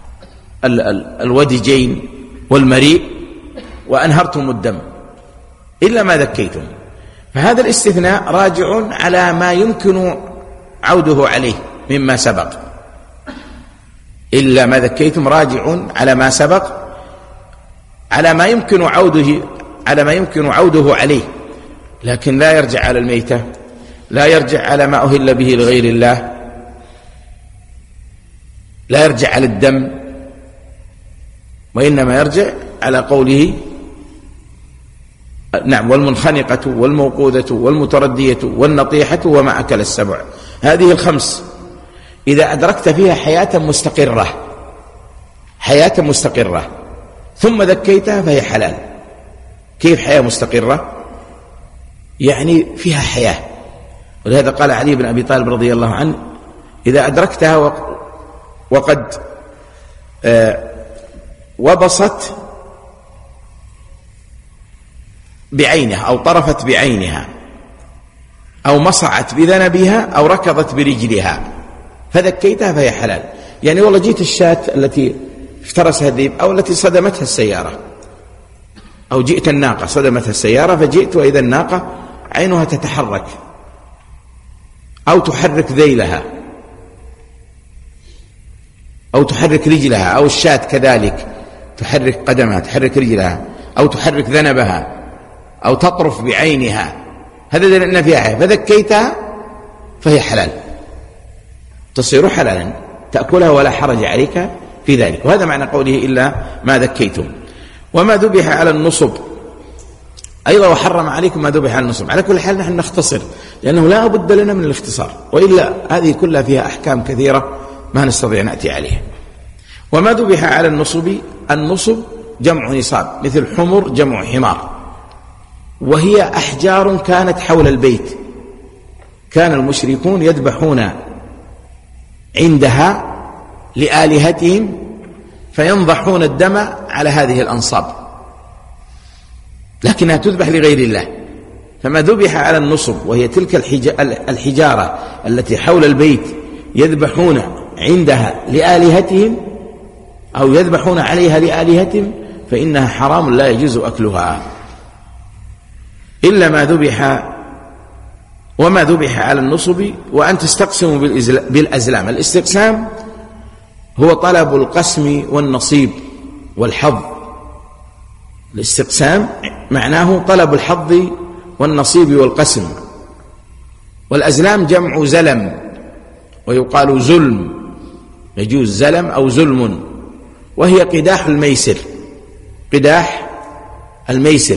الوديجين والمريء وأنهرتم الدم، إلا ما ذكيتم. فهذا الاستثناء راجع على ما يمكن عوده عليه مما سبق، إلا ما ذكيتم راجع على ما سبق، على ما يمكن عوده على ما يمكن عوده عليه، لكن لا يرجع على الميتة، لا يرجع على ما أهل به لغير الله، لا يرجع على الدم، وإنما يرجع على قوله نعم والمنخنقة والموقوذة والمتردية والنطيحة وما أكل السبع. هذه الخمس إذا أدركت فيها حياة مستقرة حياة مستقرة ثم ذكيتها فهي حلال. كيف حياة مستقرة؟ يعني فيها حياة، ولهذا قال علي بن أبي طالب رضي الله عنه إذا أدركتها وقد وبصت بعينها أو طرفت بعينها أو مصعت بذنبها أو ركضت برجلها فذكيتها فهي حلال. يعني والله جيت الشاة التي افترسها الذئب أو التي صدمتها السيارة، أو جئت الناقة صدمتها السيارة فجئت وإذا الناقة عينها تتحرك أو تحرك ذيلها أو تحرك رجلها أو الشاة كذلك تحرك قدمها، تحرك رجلها، أو تحرك ذنبها، أو تطرف بعينها، هذا دليل أن فيها حياة، فذكيتها فهي حلال، تصير حلالا تأكلها ولا حرج عليك في ذلك. وهذا معنى قوله إلا ما ذكيتم. وما ذبح على النصب أيضا وحرم عليكم ما ذبح على النصب. على كل حال نحن نختصر لأنه لا بد لنا من الاختصار، وإلا هذه كلها فيها أحكام كثيرة ما نستطيع نأتي عليها. وما ذبح على النصب، النصب جمع نصاب، مثل حمر جمع حمار، وهي أحجار كانت حول البيت، كان المشركون يذبحون عندها لآلهتهم فينضحون الدم على هذه الأنصاب، لكنها تذبح لغير الله. فما ذبح على النصب وهي تلك الحجارة التي حول البيت يذبحون عندها لآلهتهم أو يذبحون عليها لآلهتهم فإنها حرام لا يجوز أكلها إلا ما ذبح. وما ذبح على النصب. وأن تستقسموا بالأزلام. الاستقسام هو طلب القسم والنصيب والحظ. الاستقسام معناه طلب الحظ والنصيب والقسم. والأزلام جمع زلم، ويقال زلم، يجوز زلم أو زلم، وهي قداح الميسر، قداح الميسر.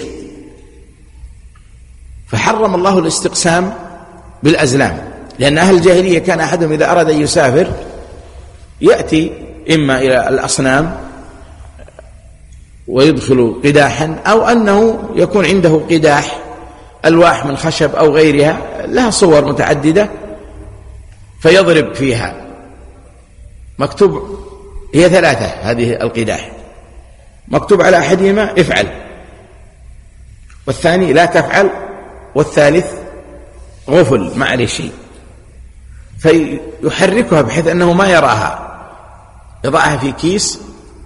فحرم الله الاستقسام بالأزلام، لأن أهل الجاهلية كان أحدهم إذا أراد أن يسافر يأتي إما إلى الأصنام ويدخل قداحا، أو أنه يكون عنده قداح ألواح من خشب أو غيرها لها صور متعددة فيضرب فيها. مكتوب هي ثلاثة هذه القداح، مكتوب على أحدهما افعل، والثاني لا تفعل، والثالث غفل ما عليه شيء، فيحركها بحيث أنه ما يراها، يضعها في كيس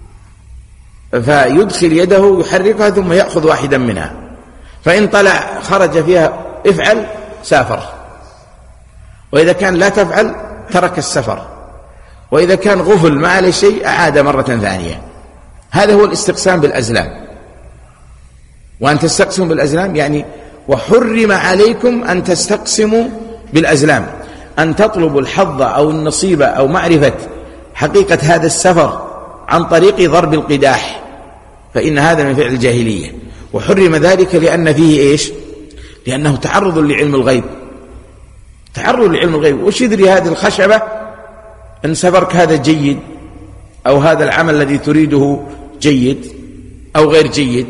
فيدخل يده يحركها ثم يأخذ واحدا منها، فإن طلع خرج فيها افعل سافر، وإذا كان لا تفعل ترك السفر، وإذا كان غفل ما عليه شيء أعاد مرة ثانية. هذا هو الاستقسام بالأزلام. وأن تستقسموا بالأزلام يعني وحرم عليكم أن تستقسموا بالأزلام، أن تطلبوا الحظ أو النصيب أو معرفة حقيقة هذا السفر عن طريق ضرب القداح، فإن هذا من فعل الجاهلية. وحرم ذلك لأن فيه إيش؟ لأنه تعرض لعلم الغيب، تعرض لعلم الغيب. وش يدري هذه الخشبة إن سفرك هذا جيد أو هذا العمل الذي تريده جيد أو غير جيد.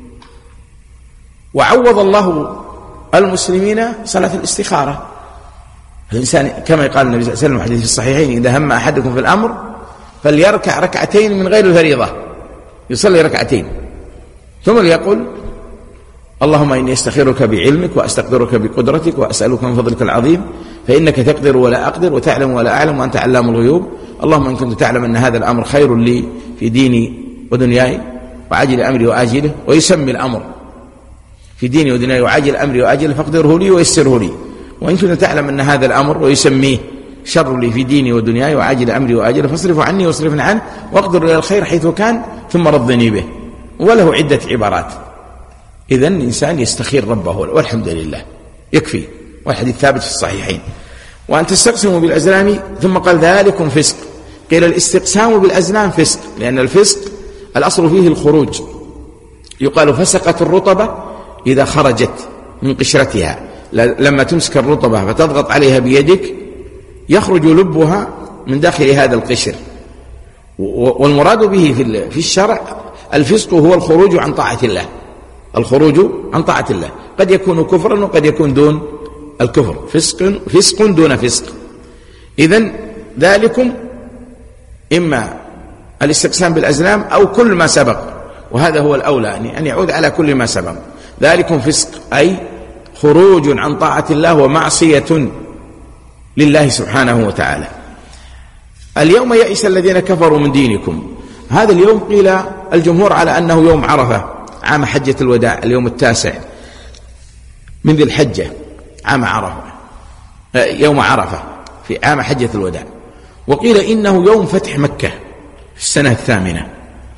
وعوض الله المسلمين صلاة الاستخارة. الإنسان كما قال النبي صلى الله عليه وسلم حديث في الصحيحين: إذا هم أحدكم في الأمر فليركع ركعتين من غير الفريضة، يصلي ركعتين ثم ليقول: اللهم إني أستخيرك بعلمك وأستقدرك بقدرتك وأسألك من فضلك العظيم فإنك تقدر ولا أقدر وتعلم ولا أعلم وأنت علام الغيوب. اللهم إن كنت تعلم أن هذا الأمر خير لي في ديني ودنياي وعاجل أمري وآجله، ويسمي الأمر في ديني ودنياي وعاجل أمري وآجله فاقدره لي ويسره لي. وإن كنت تعلم أن هذا الأمر ويسميه شر لي في ديني ودنياي وعاجل أمري وآجله فاصرفه عني واصرفني عنه واقدر إلى الخير حيث كان ثم رضني به. وله عدة عبارات. إذن الإنسان يستخير ربه والحمد لله يكفي، والحديث ثابت في الصحيحين. وأن تستقسموا بالأزلام، ثم قال: ذلكم فسق. قيل الاستقسام بالأزلام فسق، لأن الفسق الأصل فيه الخروج. يقال فسقت الرطبة إذا خرجت من قشرتها، لما تمسك الرطبة فتضغط عليها بيدك يخرج لبها من داخل هذا القشر. والمراد به في الشرع الفسق هو الخروج عن طاعة الله، الخروج عن طاعة الله قد يكون كفرا وقد يكون دون الكفر، فسق فسق دون فسق. إذن ذلكم إما الاستقسام بالأزلام أو كل ما سبق، وهذا هو الأولى أن يعود على كل ما سبق. ذلكم فسق أي خروج عن طاعة الله ومعصية لله سبحانه وتعالى. اليوم يئس الذين كفروا من دينكم. هذا اليوم قيل الجمهور على أنه يوم عرفة عام حجة الوداع، اليوم التاسع من ذي الحجة عام عرفة، يوم عرفة في عام حجة الوداع. وقيل إنه يوم فتح مكة في السنة الثامنة،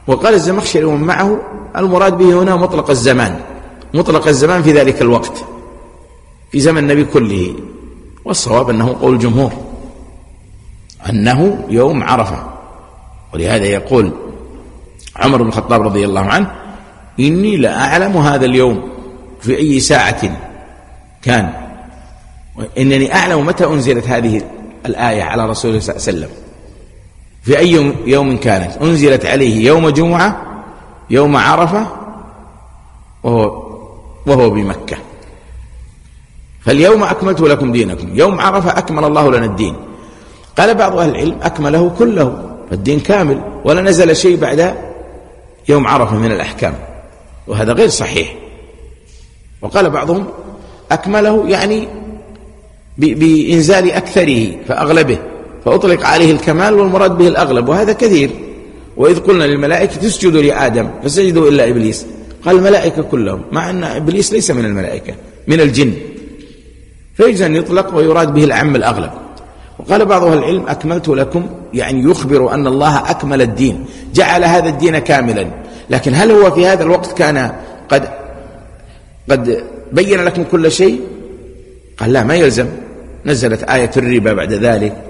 وقال الزمخشري ومن معه المراد به هنا مطلق الزمان، مطلق الزمان في ذلك الوقت في زمن النبي كله، والصواب أنه قول الجمهور أنه يوم عرفة. ولهذا يقول عمر بن الخطاب رضي الله عنه: إني لأعلم هذا اليوم في أي ساعة كان، إنني أعلم متى أنزلت هذه الآية على رسول الله صلى الله عليه وسلم، في أي يوم كانت. أنزلت عليه يوم جمعة يوم عرفة وهو, وهو بمكة. فاليوم أكملت لكم دينكم، يوم عرفة أكمل الله لنا الدين. قال بعض أهل العلم: أكمله كله، الدين كامل، ولا نزل شيء بعد يوم عرفة من الأحكام، وهذا غير صحيح. وقال بعضهم: أكمله يعني بإنزال أكثره فأغلبه، فأطلق عليه الكمال والمراد به الأغلب، وهذا كثير. وإذ قلنا للملائكة تسجدوا لآدم فسجدوا إلا إبليس، قال الملائكة كلهم، مع أن إبليس ليس من الملائكة، من الجن، فيجوز أن يطلق ويراد به الأعم الأغلب. وقال بعض أهل العلم: أكملت لكم يعني يخبر أن الله أكمل الدين، جعل هذا الدين كاملا. لكن هل هو في هذا الوقت كان قد قد بين لكم كل شيء؟ قال لا، ما يلزم. نزلت آية الربا بعد ذلك،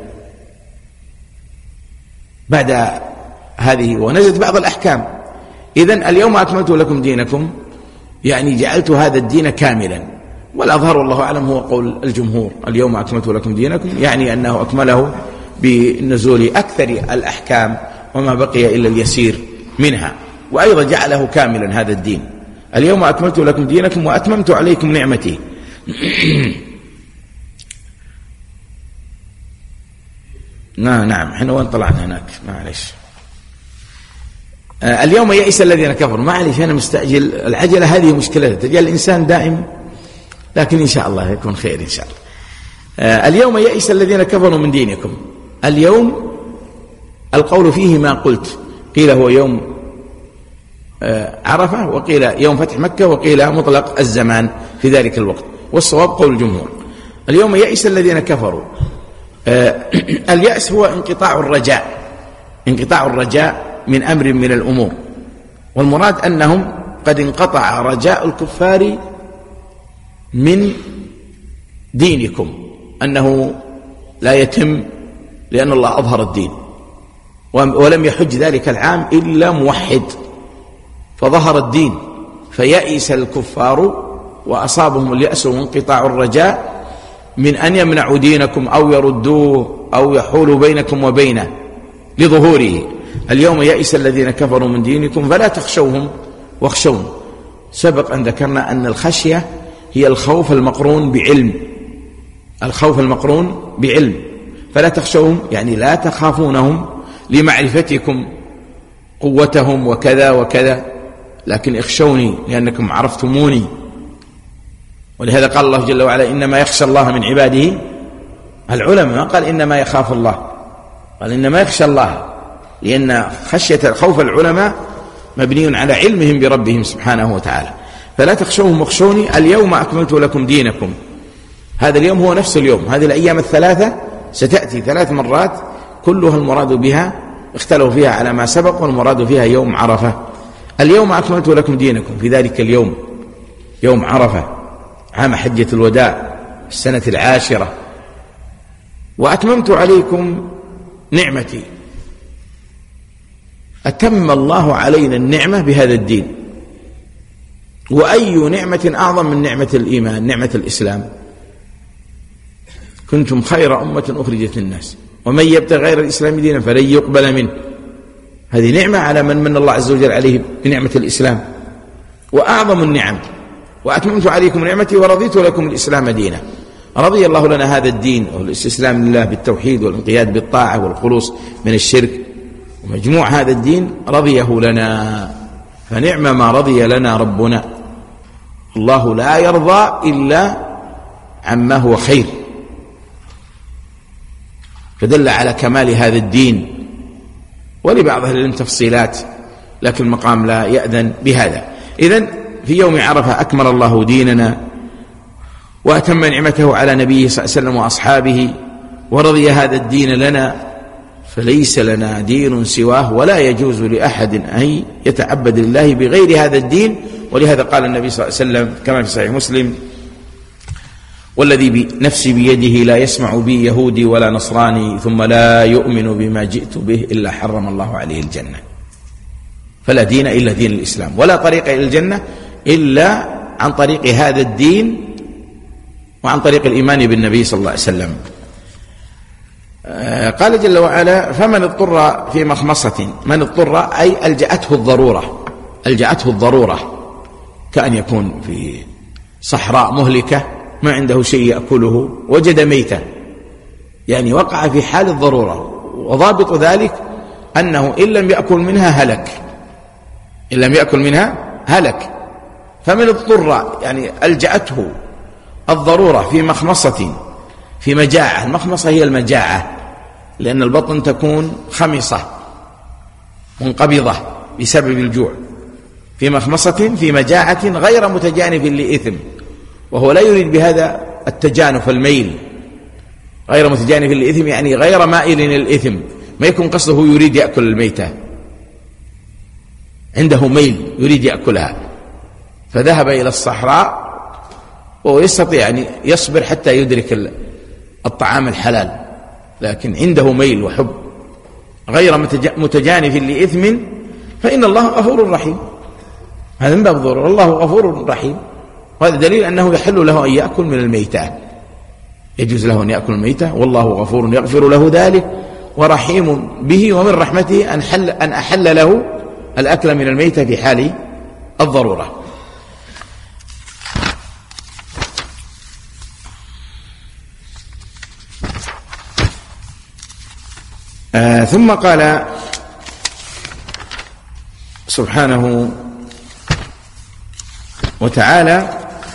بعد هذه، ونزلت بعض الأحكام. إذن اليوم أكملت لكم دينكم يعني جعلت هذا الدين كاملا، والأظهر والله أعلم هو قول الجمهور: اليوم أكملت لكم دينكم يعني أنه أكمله بنزول أكثر الأحكام وما بقي إلا اليسير منها، وأيضا جعله كاملا هذا الدين. اليوم أكملت لكم دينكم وأتممت عليكم نعمتي. نعم نعم احنا وين طلعنا هناك، معلش. آه اليوم يئس الذين كفروا، معلش أنا مستعجل، العجلة هذه مشكلة، تجعل الإنسان دائم، لكن إن شاء الله يكون خير إن شاء الله. آه اليوم يئس الذين كفروا من دينكم. اليوم القول فيه ما قلت، قيل هو يوم آه عرفة، وقيل يوم فتح مكة، وقيل مطلق الزمان في ذلك الوقت، والصواب قول الجمهور. اليوم يئس الذين كفروا. آه اليأس هو انقطاع الرجاء، انقطاع الرجاء من أمر من الأمور، والمراد أنهم قد انقطع رجاء الكفار من دينكم، أنه لا يتم لأن الله أظهر الدين، ولم يحج ذلك العام إلا موحد، فظهر الدين، فيأس الكفار وأصابهم اليأس وانقطاع الرجاء من أن يمنعوا دينكم أو يردوه أو يحولوا بينكم وبينه لظهوره. اليوم يئس الذين كفروا من دينكم فلا تخشوهم واخشون. سبق أن ذكرنا أن الخشية هي الخوف المقرون بعلم، الخوف المقرون بعلم. فلا تخشوهم يعني لا تخافونهم لمعرفتكم قوتهم وكذا وكذا، لكن اخشوني لأنكم عرفتموني. ولهذا قال الله جل وعلا: إنما يخشى الله من عباده العلماء، ما قال إنما يخاف الله، قال إنما يخشى الله، لأن خشية خوف العلماء مبني على علمهم بربهم سبحانه وتعالى. فلا تخشوهم واخشوني اليوم أكملت لكم دينكم. هذا اليوم هو نفس اليوم، هذه الأيام الثلاثة ستأتي ثلاث مرات كلها المراد بها اختلفوا فيها على ما سبق، والمراد فيها يوم عرفة. اليوم أكملت لكم دينكم في ذلك اليوم، يوم عرفة عام حجة الوداع السنة العاشرة، وأتممت عليكم نعمتي. أتم الله علينا النعمة بهذا الدين، وأي نعمة أعظم من نعمة الإيمان، نعمة الإسلام. كنتم خير أمة أخرجت للناس ومن يبتغي غير الإسلام دينا فلن يقبل منه. هذه نعمة على من من الله عز وجل عليه بنعمة الإسلام، وأعظم النعم. وأتممت عليكم نعمتي ورضيت لكم الإسلام دينا. رضي الله لنا هذا الدين والاستسلام لله بالتوحيد والانقياد بالطاعة والخلوص من الشرك، ومجموع هذا الدين رضيه لنا، فنعم ما رضي لنا ربنا. الله لا يرضى إلا عما هو خير، فدل على كمال هذا الدين. ولبعض أهل العلم تفصيلات، لكن المقام لا يأذن بهذا. إذن في يوم عرفة أكمل الله ديننا وأتم نعمته على نبيه صلى الله عليه وسلم وأصحابه، ورضي هذا الدين لنا، فليس لنا دين سواه ولا يجوز لأحد أن يتعبد لله بغير هذا الدين. ولهذا قال النبي صلى الله عليه وسلم كما في صحيح مسلم: والذي نفسي بيده لا يسمع بي يهودي ولا نصراني ثم لا يؤمن بما جئت به إلا حرم الله عليه الجنة. فلا دين إلا دين الإسلام، ولا طريق إلى الجنة إلا عن طريق هذا الدين وعن طريق الإيمان بالنبي صلى الله عليه وسلم. قال جل وعلا: فمن اضطر في مخمصة. من اضطر أي ألجأته الضرورة، ألجأته الضرورة، كأن يكون في صحراء مهلكة ما عنده شيء يأكله وجد ميتة، يعني وقع في حال الضرورة، وضابط ذلك أنه إن لم يأكل منها هلك، إن لم يأكل منها هلك. فمن اضطر يعني ألجأته الضرورة في مخمصة، في مجاعة. المخمصة هي المجاعة، لأن البطن تكون خمصة منقبضة بسبب الجوع. في مخمصة في مجاعة غير متجانف لإثم، وهو لا يريد بهذا التجانف الميل، غير متجانف للإثم يعني غير مائل للإثم، ما يكون قصده يريد يأكل الميتة، عنده ميل يريد يأكلها، فذهب إلى الصحراء وهو يستطيع أن يصبر حتى يدرك الطعام الحلال، لكن عنده ميل وحب غير متجانف لإثم، فإن الله غفور رحيم. هذا من باب الضرورة، الله غفور رحيم، وهذا دليل أنه يحل له أن يأكل من الميتة، يجوز له أن يأكل الميتة، والله غفور يغفر له ذلك ورحيم به، ومن رحمته أن, حل أن أحل له الأكل من الميتة في حال الضرورة. آه ثم قال سبحانه وتعالى: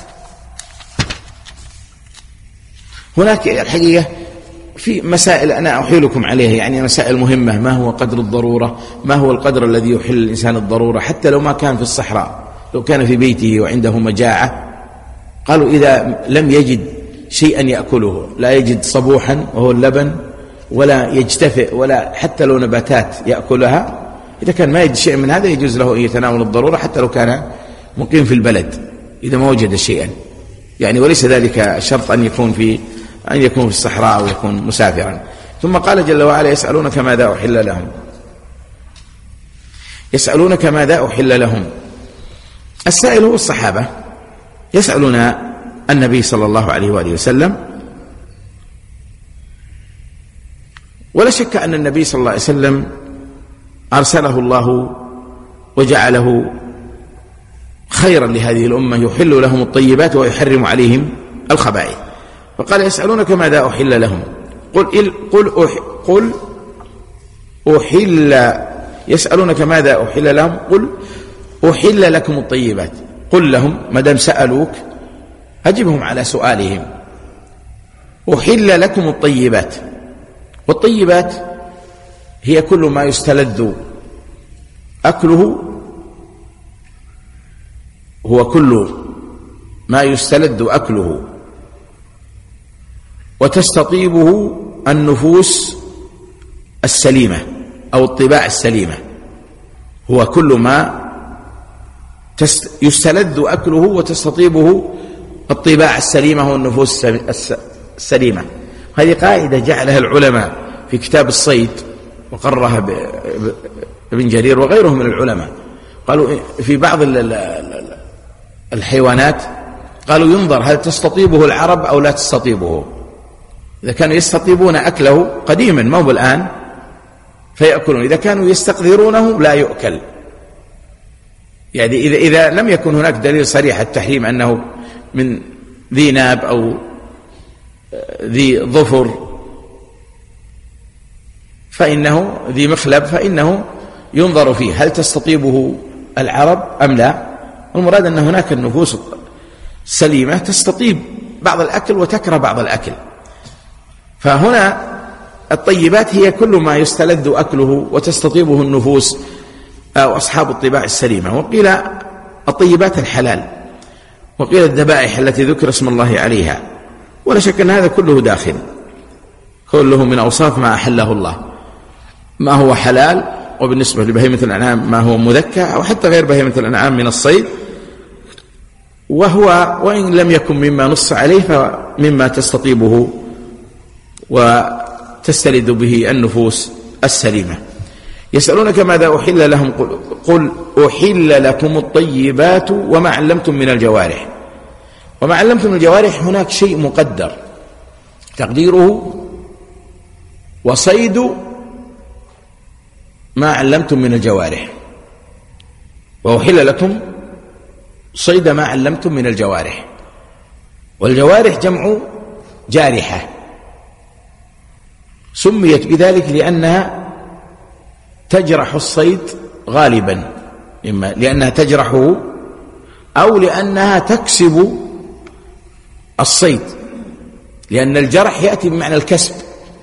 هناك الحقيقة في مسائل أنا أحيلكم عليها، يعني مسائل مهمة. ما هو قدر الضرورة؟ ما هو القدر الذي يحل الإنسان الضرورة حتى لو ما كان في الصحراء، لو كان في بيته وعنده مجاعة؟ قالوا: إذا لم يجد شيئا يأكله، لا يجد صبوحا وهو اللبن، ولا يجتفئ، ولا حتى لو نباتات يأكلها، إذا كان ما يجد شيء من هذا يجوز له أن يتناول الضرورة حتى لو كان مقيم في البلد إذا ما وجد شيئا، يعني وليس ذلك شرط أن يكون في أن يكون في الصحراء أو يكون مسافرا. ثم قال جل وعلا: يسألونك ماذا أحل لهم. يسألونك ماذا أحل لهم. السائل هو الصحابة، يسألون النبي صلى الله عليه وآله وسلم، ولا شك أن النبي صلى الله عليه وسلم أرسله الله وجعله خيرا لهذه الأمة، يحل لهم الطيبات ويحرم عليهم الخبائث. فقال: يسألونك ماذا أحل لهم. قل قل قل أحل يسألونك ماذا أحل لهم، قل أحل لكم الطيبات. قل لهم ما دام سألوك أجبهم على سؤالهم. أحل لكم الطيبات، والطيبات هي كل ما يستلذ أكله، هو كل ما يستلذ أكله وتستطيبه النفوس السليمة أو الطباع السليمة، هو كل ما يستلذ أكله وتستطيبه الطباع السليمة والنفوس السليمة. هذه قاعدة جعلها العلماء في كتاب الصيد وقررها ابن جرير وغيرهم من العلماء. قالوا في بعض الحيوانات قالوا ينظر هل تستطيبه العرب أو لا تستطيبه. إذا كانوا يستطيبون أكله قديما ما هو الآن فيأكلون، إذا كانوا يستقذرونه لا يؤكل. يعني إذا, إذا لم يكن هناك دليل صريح التحريم أنه من ذي ناب أو ذي ظفر فإنه ذي مخلب فإنه ينظر فيه هل تستطيبه العرب أم لا. والمراد أن هناك النفوس السليمة تستطيب بعض الأكل وتكره بعض الأكل. فهنا الطيبات هي كل ما يستلذ أكله وتستطيبه النفوس أو أصحاب الطباع السليمة. وقيل الطيبات الحلال، وقيل الذبائح التي ذكر اسم الله عليها. ولا شك أن هذا كله داخل، كله من أوصاف ما أحله الله. ما هو حلال، وبالنسبة لبهيمة الأنعام ما هو مذكى أو حتى غير بهيمة الأنعام من الصيد، وهو وإن لم يكن مما نص عليه فمما تستطيبه وتستلذ به النفوس السليمة. يسألونك ماذا أحل لهم، قل أحل لكم الطيبات وما علمتم من الجوارح. وما علمتم من الجوارح هناك شيء مقدر تقديره وصيد ما علمتم من الجوارح، وأحل لكم صيد ما علمتم من الجوارح. والجوارح جمع جارحة، سميت بذلك لأنها تجرح الصيد غالبا، إما لأنها تجرحه أو لأنها تكسب الصيد، لأن الجرح يأتي بمعنى الكسب،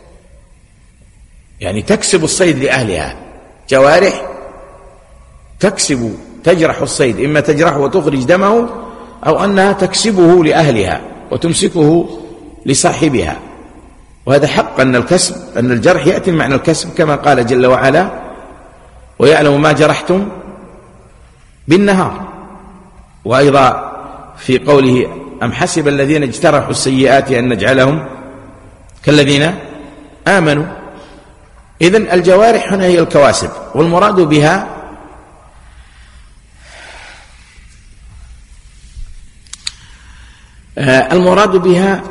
يعني تكسب الصيد لأهلها. جوارح تكسب تجرح الصيد، إما تجرحه وتخرج دمه أو أنها تكسبه لأهلها وتمسكه لصاحبها. وهذا حق أن الكسب أن الجرح يأتي بمعنى الكسب، كما قال جل وعلا ويعلم ما جرحتم بالنهار. وأيضا في قوله أم حسب الذين اجترحوا السيئات أن نجعلهم كالذين آمنوا. إذن الجوارح هنا هي الكواسب، والمراد بها المراد بها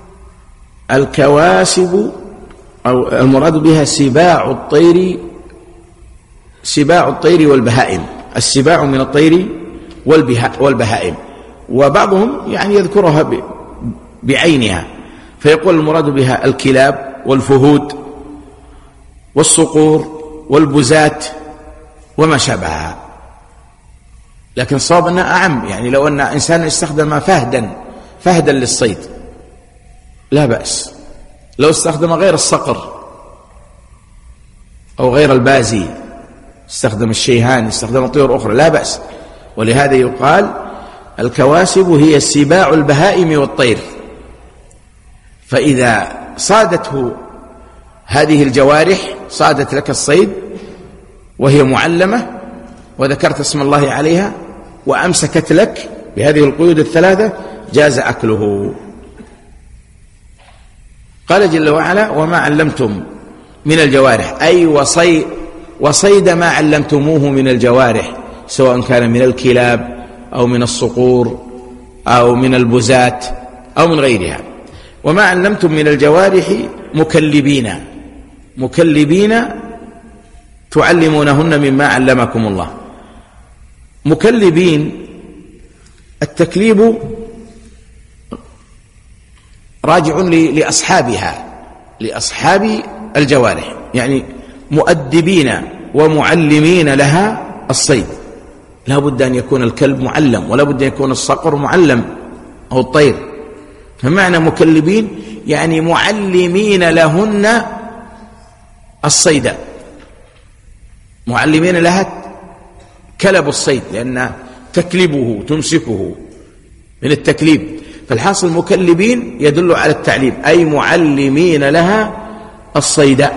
الكواسب، أو المراد بها سباع الطير، سباع الطير والبهائم. السباع من الطير والبهائم، وبعضهم يعني يذكرها بعينها فيقول المراد بها الكلاب والفهود والصقور والبزات وما شابهها، لكن الصواب أنها أعم. يعني لو أن إنسان استخدم فهدا فهدا للصيد لا بأس، لو استخدم غير الصقر أو غير البازي، استخدم الشيهان، استخدم طيور أخرى لا بأس. ولهذا يقال الكواسب هي سباع البهائم والطير. فإذا صادته هذه الجوارح، صادت لك الصيد وهي معلمة وذكرت اسم الله عليها وأمسكت لك بهذه القيود الثلاثة، جاز أكله. قال جل وعلا وما علمتم من الجوارح، أي وصي وصيد ما علمتموه من الجوارح، سواء كان من الكلاب أو من الصقور أو من البزات أو من غيرها. وما علمتم من الجوارح مكلبين، مكلبين تعلمونهن مما علمكم الله. مكلبين، التكليب راجع لأصحابها، لأصحاب الجوارح، يعني مؤدبين ومعلمين لها الصيد. لا بد أن يكون الكلب معلم، ولا بد أن يكون الصقر معلم أو الطير. فمعنى مكلبين يعني معلمين لهن الصيد، معلمين لها كلب الصيد، لأن تكلبه تمسكه من التكليب. فالحاصل مكلبين يدل على التعليم، أي معلمين لها الصيد.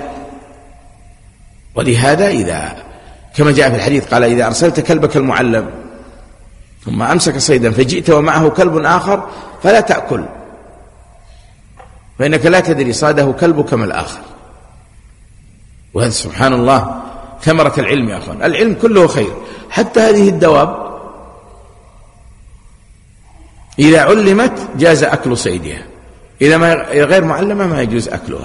ولهذا إذا كما جاء في الحديث قال إذا أرسلت كلبك المعلم ثم أمسك صيدا فجئت ومعه كلب آخر فلا تأكل، فإنك لا تدري صاده كلبك من الآخر. وهذا سبحان الله ثمرة العلم يا أخوان، العلم كله خير. حتى هذه الدواب إذا علمت جاز أكل صيدها، إذا ما غير معلمة ما يجوز أكلها.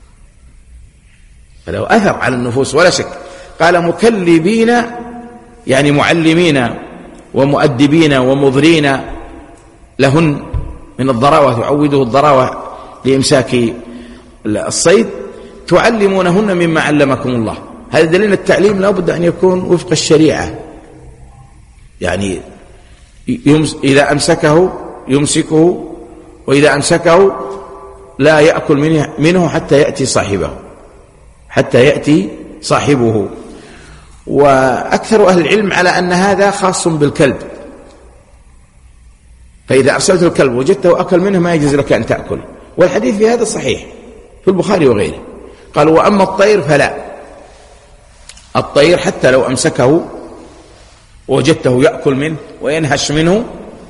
فله أثر على النفوس ولا شك. قال مكلبين يعني معلمين ومؤدبين ومضرين لهن من الضراوة، تعوده الضراوة لإمساك الصيد، تعلمونهن مما علمكم الله. هذا دليل التعليم لا بد أن يكون وفق الشريعة، يعني إذا أمسكه يمسكه، وإذا أمسكه لا يأكل منه, منه حتى يأتي صاحبه حتى يأتي صاحبه. وأكثر أهل العلم على أن هذا خاص بالكلب، فإذا أرسلت الكلب وجدته أكل منه ما يجوز لك أن تأكل. والحديث في هذا صحيح في البخاري وغيره. قالوا وأما الطير فلا، الطير حتى لو أمسكه وجدته يأكل منه وينهش منه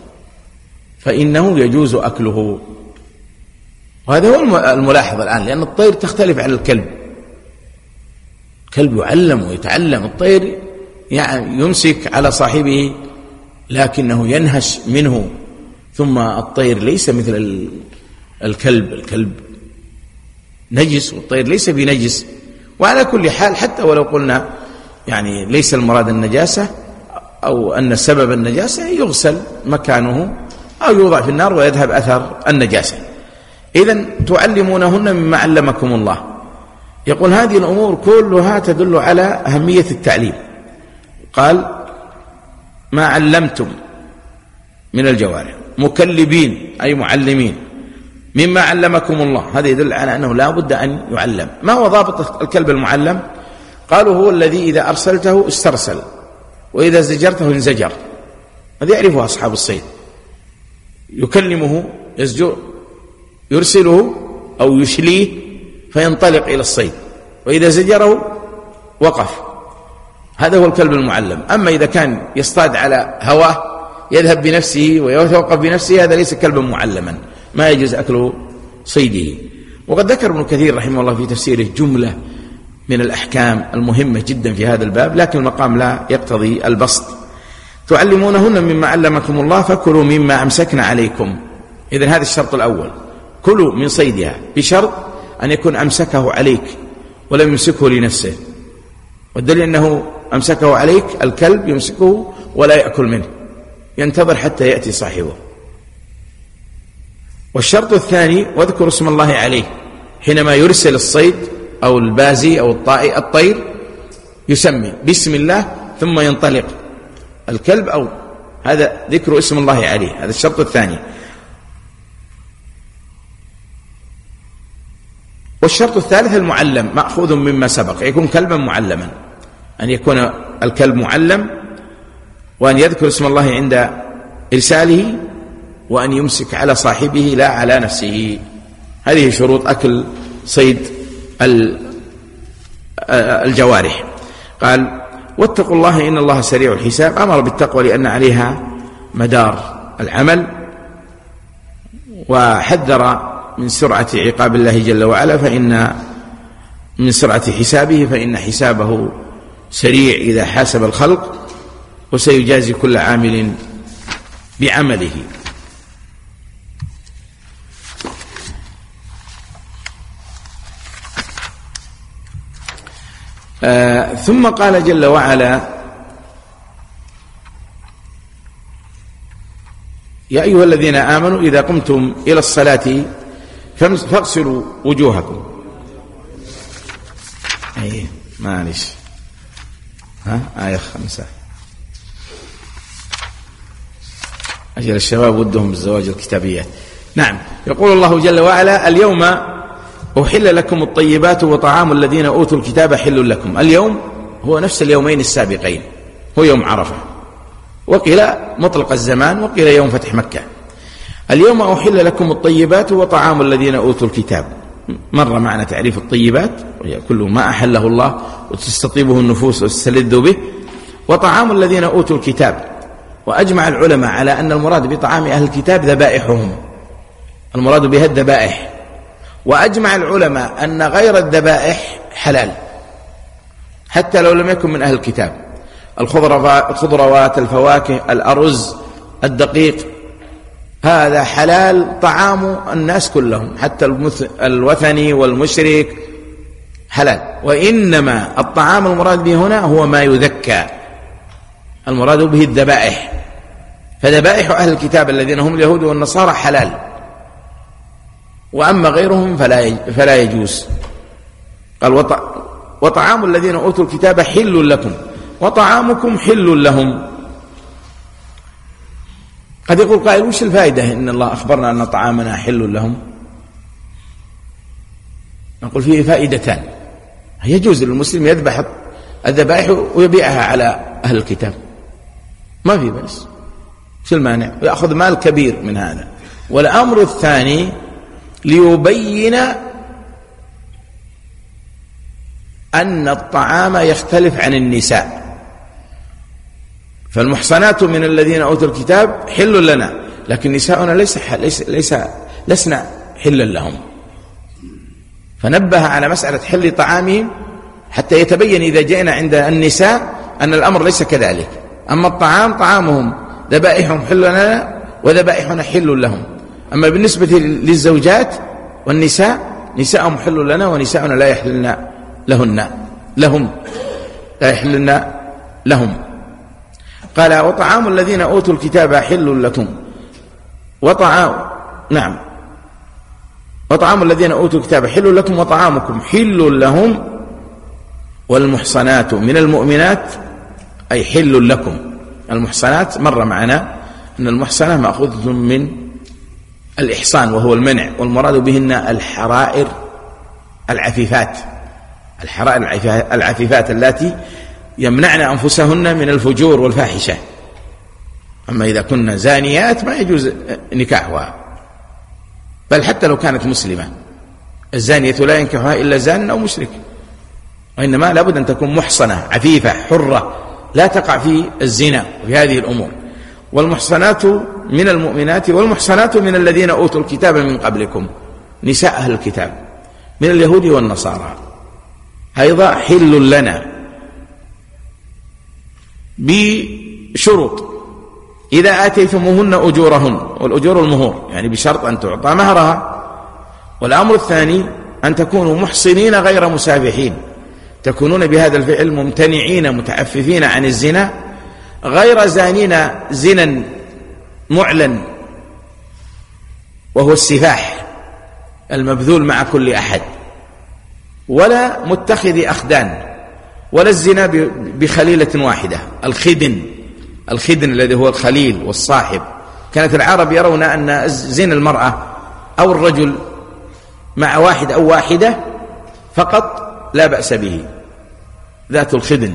فإنه يجوز أكله. وهذا هو الملاحظ الآن، لأن الطير تختلف عن الكلب. الكلب يعلم ويتعلم، الطير يعني يمسك على صاحبه لكنه ينهش منه. ثم الطير ليس مثل الكلب، الكلب نجس والطير ليس بنجس. وعلى كل حال حتى ولو قلنا يعني ليس المراد النجاسة أو أن سبب النجاسة، يغسل مكانه أو يوضع في النار ويذهب أثر النجاسة. إذن تعلمونهن مما علمكم الله. يقول هذه الأمور كلها تدل على أهمية التعليم. قال ما علمتم من الجوارح مكلبين أي معلمين مما علمكم الله، هذا يدل على أنه لا بد أن يعلم. ما هو ضابط الكلب المعلم؟ قالوا هو الذي إذا أرسلته استرسل وإذا زجرته انزجر. هذا يعرفه أصحاب الصيد. يكلمه يزجر، يرسله أو يشليه فينطلق إلى الصيد، وإذا زجره وقف. هذا هو الكلب المعلم. أما إذا كان يصطاد على هواه يذهب بنفسه ويتوقف بنفسه، هذا ليس كلبا معلما، ما يجوز أكله صيده. وقد ذكر ابن كثير رحمه الله في تفسيره جملة من الأحكام المهمة جدا في هذا الباب، لكن المقام لا يقتضي البسط. تعلمونهن مما علمكم الله فكلوا مما أمسكن عليكم. إذن هذا الشرط الأول، كلوا من صيدها، بشرط أن يكون أمسكه عليك ولم يمسكه لنفسه. والدليل أنه أمسكه عليك، الكلب يمسكه ولا يأكل منه، ينتظر حتى يأتي صاحبه. والشرط الثاني واذكر اسم الله عليه، حينما يرسل الصيد أو البازي أو الطير يسمي بسم الله ثم ينطلق الكلب، أو هذا ذكر اسم الله عليه، هذا الشرط الثاني. والشرط الثالث المعلم مأخوذ مما سبق، يكون كلبا معلما، أن يكون الكلب معلم، وأن يذكر اسم الله عند إرساله، وأن يمسك على صاحبه لا على نفسه. هذه شروط أكل صيد الجوارح. قال واتقوا الله إن الله سريع الحساب. أمر بالتقوى لأن عليها مدار العمل، وحذر من سرعة عقاب الله جل وعلا، فإن من سرعة حسابه فإن حسابه سريع إذا حاسب الخلق، وسيجازي كل عامل بعمله. آه ثم قال جل وعلا يا أيها الذين آمنوا إذا قمتم إلى الصلاة فاغسلوا وجوهكم. أيه معلش، ها آية خمسة. أجل الشباب ودهم بالزواج الكتابية. نعم، يقول الله جل وعلا اليوم أحل لكم الطيبات وطعام الذين أوتوا الكتاب حل لكم. اليوم هو نفس اليومين السابقين، هو يوم عرفة، وقيل مطلق الزمان، وقيل يوم فتح مكة. اليوم أحل لكم الطيبات وطعام الذين أوتوا الكتاب. مر معنا تعريف الطيبات، وهي كل ما أحله الله وتستطيبه النفوس وتستلذ به، وطعام الذين أوتوا الكتاب. وأجمع العلماء على أن المراد بطعام أهل الكتاب ذبائحهم، المراد بها الذبائح. وأجمع العلماء أن غير الذبائح حلال حتى لو لم يكن من أهل الكتاب، الخضروات، الفواكه، الأرز، الدقيق، هذا حلال طعام الناس كلهم، حتى الوثني والمشرك حلال. وإنما الطعام المراد به هنا هو ما يذكى، المراد به الذبائح. فذبائح أهل الكتاب الذين هم اليهود والنصارى حلال، وأما غيرهم فلا فلا يجوز. قال وطعام الذين أوتوا الكتاب حل لكم وطعامكم حل لهم. قد يقول قائل وش الفائدة إن الله أخبرنا أن طعامنا حل لهم؟ نقول فيه فائدتان. يجوز للمسلم يذبح الذبائح ويبيعها على أهل الكتاب، ما في بأس، شو المانع؟ ويأخذ مال كبير من هذا. والأمر الثاني ليبين أن الطعام يختلف عن النساء، فالمحصنات من الذين أوتوا الكتاب حل لنا، لكن نساؤنا ليس ليس ليس لسنا حلا لهم. فنبه على مسألة حل طعامهم حتى يتبين إذا جئنا عند النساء أن الأمر ليس كذلك. أما الطعام طعامهم ذبائحهم حل لنا وذبائحنا حل لهم. أما بالنسبة للزوجات والنساء نساءهم حل لنا ونساؤنا لا يحللن لهن لهم لا يحللن لهم. قال وطعام الذين أوتوا الكتاب حل لكم وطعام نعم وطعام الذين أوتوا الكتاب حل لكم وطعامكم حل لهم والمحصنات من المؤمنات أي حل لكم. المحصنات مر معنا أن المحصنة مأخوذة من الإحصان وهو المنع، والمراد بهن الحرائر العفيفات الحرائر العفيفات التي يمنعن أنفسهن من الفجور والفاحشة. أما إذا كنا زانيات ما يجوز نكاحها، بل حتى لو كانت مسلمة الزانية لا ينكحها إلا زان أو مشرك، وإنما لابد أن تكون محصنة عفيفة حرة لا تقع في الزنا وفي هذه الأمور. والمحصنات من المؤمنات والمحصنات من الذين أوتوا الكتاب من قبلكم نساء أهل الكتاب من اليهود والنصارى أيضا حل لنا بشروط إذا آتيتموهن أجورهن، والأجور المهور يعني بشرط أن تعطى مهرها. والأمر الثاني أن تكونوا محصنين غير مسافحين، تكونون بهذا الفعل ممتنعين متعففين عن الزنا غير زانين زنا معلن وهو السفاح المبذول مع كل أحد، ولا متخذ أخدان، ولا الزنا بخليلة واحدة الخدن الخدن الذي هو الخليل والصاحب. كانت العرب يرون أن زنا المرأة أو الرجل مع واحد أو واحدة فقط لا بأس به ذات الخدن،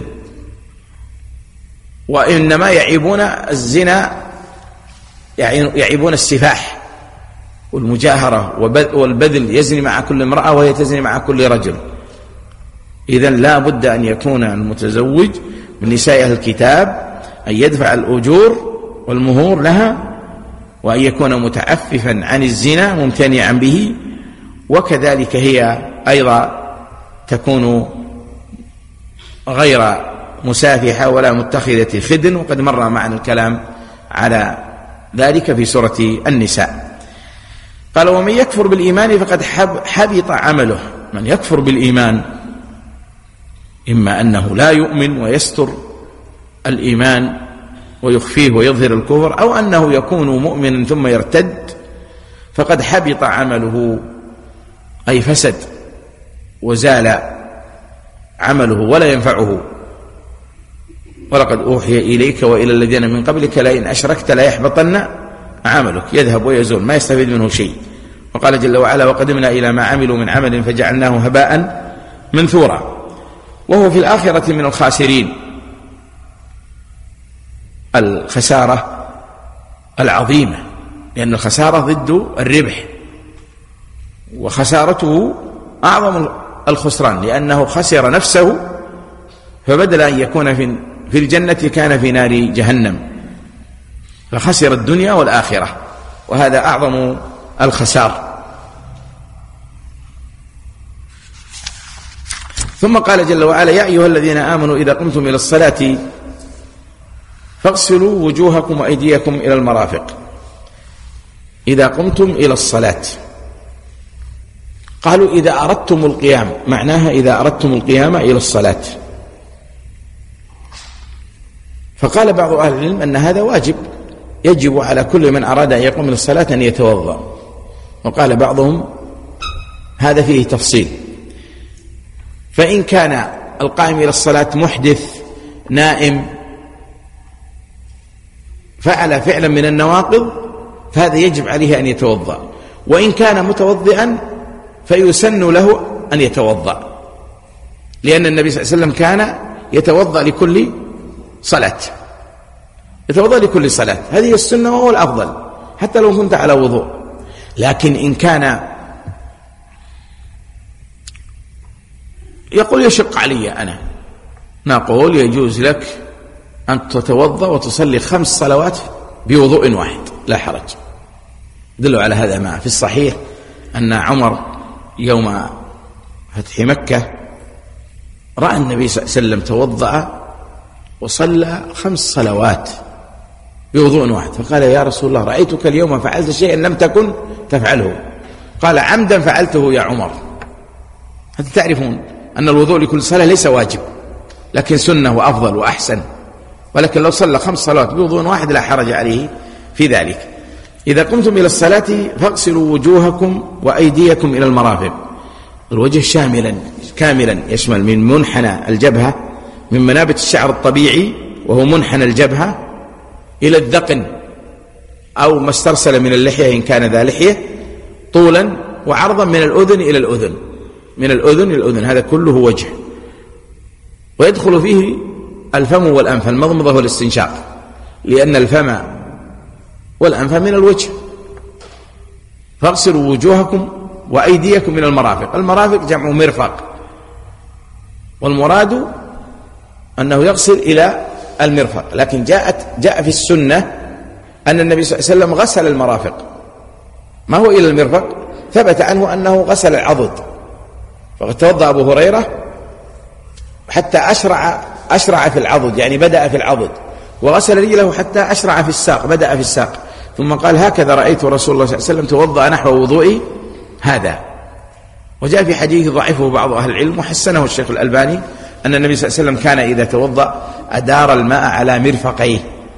وإنما يعيبون الزنا يعيبون السفاح والمجاهرة والبذل، يزني مع كل امرأة وهي تزني مع كل رجل. إذن لا بد أن يكون المتزوج من نساء أهل الكتاب أن يدفع الأجور والمهور لها، وأن يكون متعففا عن الزنا ممتنعا به، وكذلك هي أيضا تكون غير مسافحة ولا متخذة خدن، وقد مر معنا الكلام على ذلك في سورة النساء. قال ومن يكفر بالإيمان فقد حبط عمله. من يكفر بالإيمان إما أنه لا يؤمن ويستر الإيمان ويخفيه ويظهر الكفر، أو أنه يكون مؤمنا ثم يرتد، فقد حبط عمله أي فسد وزال عمله ولا ينفعه. ولقد أوحي إليك وإلى الذين من قبلك لئن أشركت ليحبطن عملك، يذهب ويزول ما يستفيد منه شيء. وقال جل وعلا وقدمنا إلى ما عملوا من عمل فجعلناه هباء منثورا، وهو في الآخرة من الخاسرين. الخسارة العظيمة، لأن الخسارة ضد الربح، وخسارته أعظم الخسران، لأنه خسر نفسه، فبدل أن يكون في الجنة كان في نار جهنم، فخسر الدنيا والآخرة، وهذا أعظم الخسار. ثم قال جل وعلا يا أيها الذين آمنوا إذا قمتم إلى الصلاة فاغسلوا وجوهكم وأيديكم إلى المرافق. إذا قمتم إلى الصلاة، قالوا إذا أردتم القيام، معناها إذا أردتم القيام إلى الصلاة. فقال بعض أهل العلم أن هذا واجب، يجب على كل من أراد أن يقوم إلى الصلاة أن يتوضأ، وقال بعضهم هذا فيه تفصيل. فإن كان القائم إلى الصلاة محدث نائم فعل فعلا من النواقض فهذا يجب عليه أن يتوضأ، وإن كان متوضئا فيسن له أن يتوضأ، لأن النبي صلى الله عليه وسلم كان يتوضأ لكل صلاة، يتوضأ لكل صلاة، هذه السنة وهو الأفضل حتى لو كنت على وضوء. لكن إن كان يقول يشق علي أنا، نقول يجوز لك أن تتوضأ وتصلي خمس صلوات بوضوء واحد لا حرج. دلوا على هذا ما في الصحيح أن عمر يوم فتح مكة رأى النبي صلى الله عليه وسلم توضأ وصلى خمس صلوات بوضوء واحد، فقال يا رسول الله رأيتك اليوم فعلت شيئا لم تكن تفعله. قال عمدا فعلته يا عمر. حتى تعرفون أن الوضوء لكل صلاة ليس واجب، لكن سنة وأفضل وأحسن، ولكن لو صلى خمس صلوات بوضوء واحد لا حرج عليه في ذلك. إذا قمتم إلى الصلاة فاغسلوا وجوهكم وأيديكم إلى المرافق. الوجه شاملا كاملا يشمل من منحنى الجبهة، من منابت الشعر الطبيعي وهو منحنى الجبهة إلى الذقن أو ما استرسل من اللحية إن كان ذا لحية، طولا وعرضا من الأذن إلى الأذن، من الأذن إلى الأذن، هذا كله وجه. ويدخل فيه الفم والأنف، المضمضة والاستنشاق، لأن الفم والأنف من الوجه. فاغسلوا وجوهكم وأيديكم من المرافق. المرافق جمع مرفق، والمراد أنه يغسل إلى المرفق، لكن جاءت جاء في السنة أن النبي صلى الله عليه وسلم غسل المرافق. ما هو إلى المرفق؟ ثبت عنه أنه غسل العضد، فقد توضأ أبو هريرة حتى أشرع أشرع في العضد، يعني بدأ في العضد، وغسل رجله حتى أشرع في الساق، بدأ في الساق، ثم قال هكذا رأيت رسول الله صلى الله عليه وسلم توضأ نحو وضوئي هذا. وجاء في حديث ضعفه بعض أهل العلم وحسنه الشيخ الألباني أن النبي صلى الله عليه وسلم كان إذا توضأ أدار الماء على مرفقيه.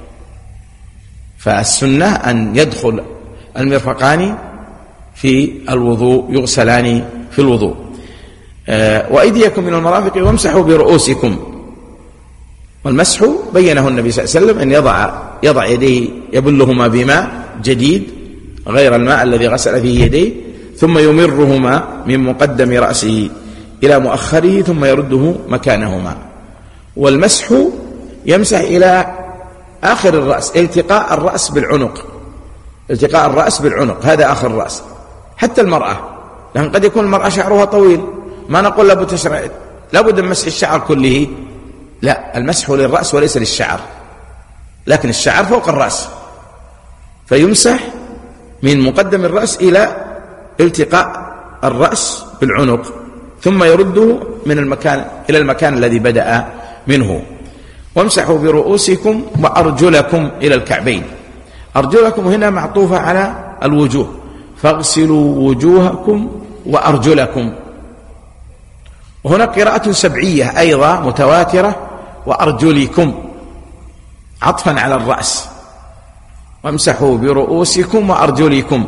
فالسنة أن يدخل المرفقان في الوضوء، يغسلان في الوضوء. أه وأيديكم من المرافق وامسحوا برؤوسكم. والمسح بينه النبي صلى الله عليه وسلم أن يضع يضع يديه يبلهما بماء جديد غير الماء الذي غسل فيه يديه، ثم يمرهما من مقدم رأسه إلى مؤخره ثم يرده مكانهما. والمسح يمسح إلى آخر الرأس، التقاء الرأس بالعنق، التقاء الرأس بالعنق، هذا آخر الرأس. حتى المرأة، لأن قد يكون المرأة شعرها طويل، ما نقول لابد تشرع لابد من مسح الشعر كله، لا، المسح للرأس وليس للشعر، لكن الشعر فوق الرأس، فيمسح من مقدم الرأس إلى التقاء الرأس بالعنق، ثم يرده من المكان إلى المكان الذي بدأ منه. وامسحوا برؤوسكم وأرجلكم إلى الكعبين. أرجلكم هنا معطوفة على الوجوه، فاغسلوا وجوهكم وأرجلكم. وهنا قراءة سبعية أيضا متواترة، وأرجلكم عطفا على الرأس، وامسحوا برؤوسكم وأرجلكم.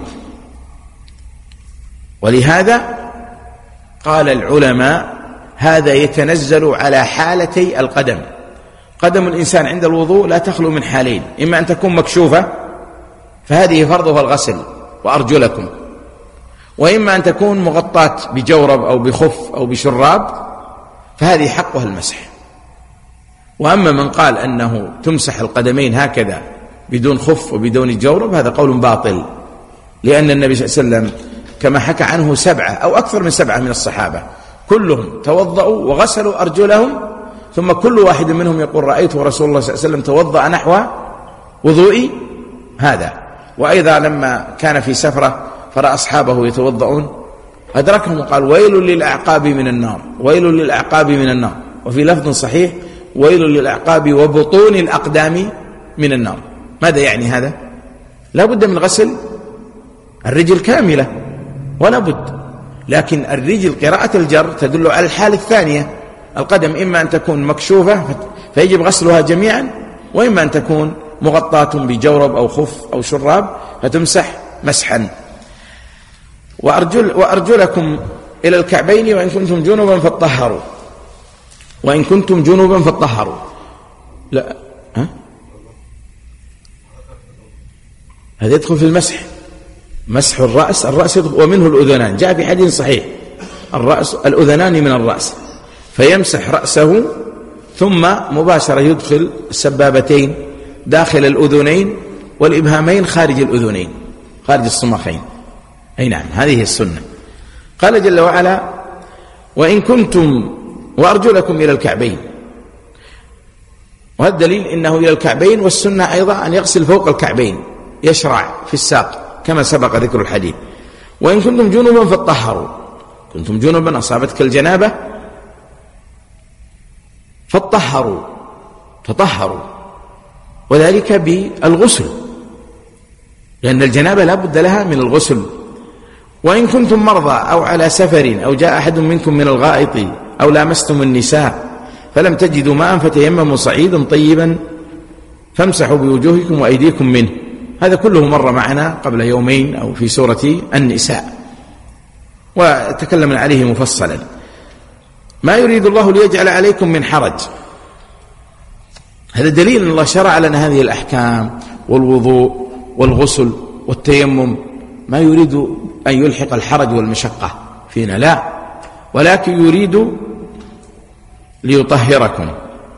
ولهذا قال العلماء هذا يتنزل على حالتي القدم. قدم الإنسان عند الوضوء لا تخلو من حالين، إما أن تكون مكشوفة فهذه فرضها الغسل وأرجلكم، وإما أن تكون مغطاة بجورب أو بخف أو بشراب فهذه حقها المسح. وأما من قال أنه تمسح القدمين هكذا بدون خف وبدون جورب هذا قول باطل، لأن النبي صلى الله عليه وسلم كما حكى عنه سبعة أو أكثر من سبعة من الصحابة كلهم توضأوا وغسلوا أرجلهم، ثم كل واحد منهم يقول رأيت رسول الله صلى الله عليه وسلم توضأ نحو وضوئي هذا. وأيضا لما كان في سفرة فرأى أصحابه يتوضؤون أدركهم وقال ويل للأعقاب من النار، ويل للأعقاب من النار. وفي لفظ صحيح ويل للأعقاب وبطون الأقدام من النار. ماذا يعني هذا؟ لا بد من غسل الرجل كاملة ولا بد، لكن الرجل قراءة الجر تدل على الحالة الثانية. القدم إما أن تكون مكشوفة فيجب غسلها جميعا، وإما أن تكون مغطاة بجورب أو خف أو شراب فتمسح مسحا. وأرجل وأرجلكم إلى الكعبين وإن كنتم جنبا فاطهروا، وإن كنتم جنبا فاطهروا. لا ها؟ هذا يدخل في المسح، مسح الرأس، الرأس ومنه الأذنان، جاء في حديث صحيح الرأس الأذنان من الرأس، فيمسح رأسه ثم مباشرة يدخل السبابتين داخل الأذنين والإبهامين خارج الأذنين خارج الصماخين. أي نعم، هذه السنة. قال جل وعلا وإن كنتم وأرجلكم إلى الكعبين. وهذا الدليل إنه إلى الكعبين، والسنة أيضا أن يغسل فوق الكعبين، يشرع في الساق كما سبق ذكر الحديث. وإن كنتم جنبا فاطهروا، كنتم جنبا أصابتك الجنابة فاطهروا، تطهروا، وذلك بالغسل، لأن الجنابة لا بد لها من الغسل. وإن كنتم مرضى أو على سفر أو جاء أحد منكم من الغائط أو لامستم النساء فلم تجدوا ماء فتيمموا صعيدا طيبا فامسحوا بوجوهكم وأيديكم منه. هذا كله مر معنا قبل يومين أو في سورة النساء وتكلمنا عليه مفصلا. ما يريد الله ليجعل عليكم من حرج، هذا دليل أن الله شرع لنا هذه الأحكام والوضوء والغسل والتيمم، ما يريد أن يلحق الحرج والمشقة فينا، لا، ولكن يريد ليطهركم،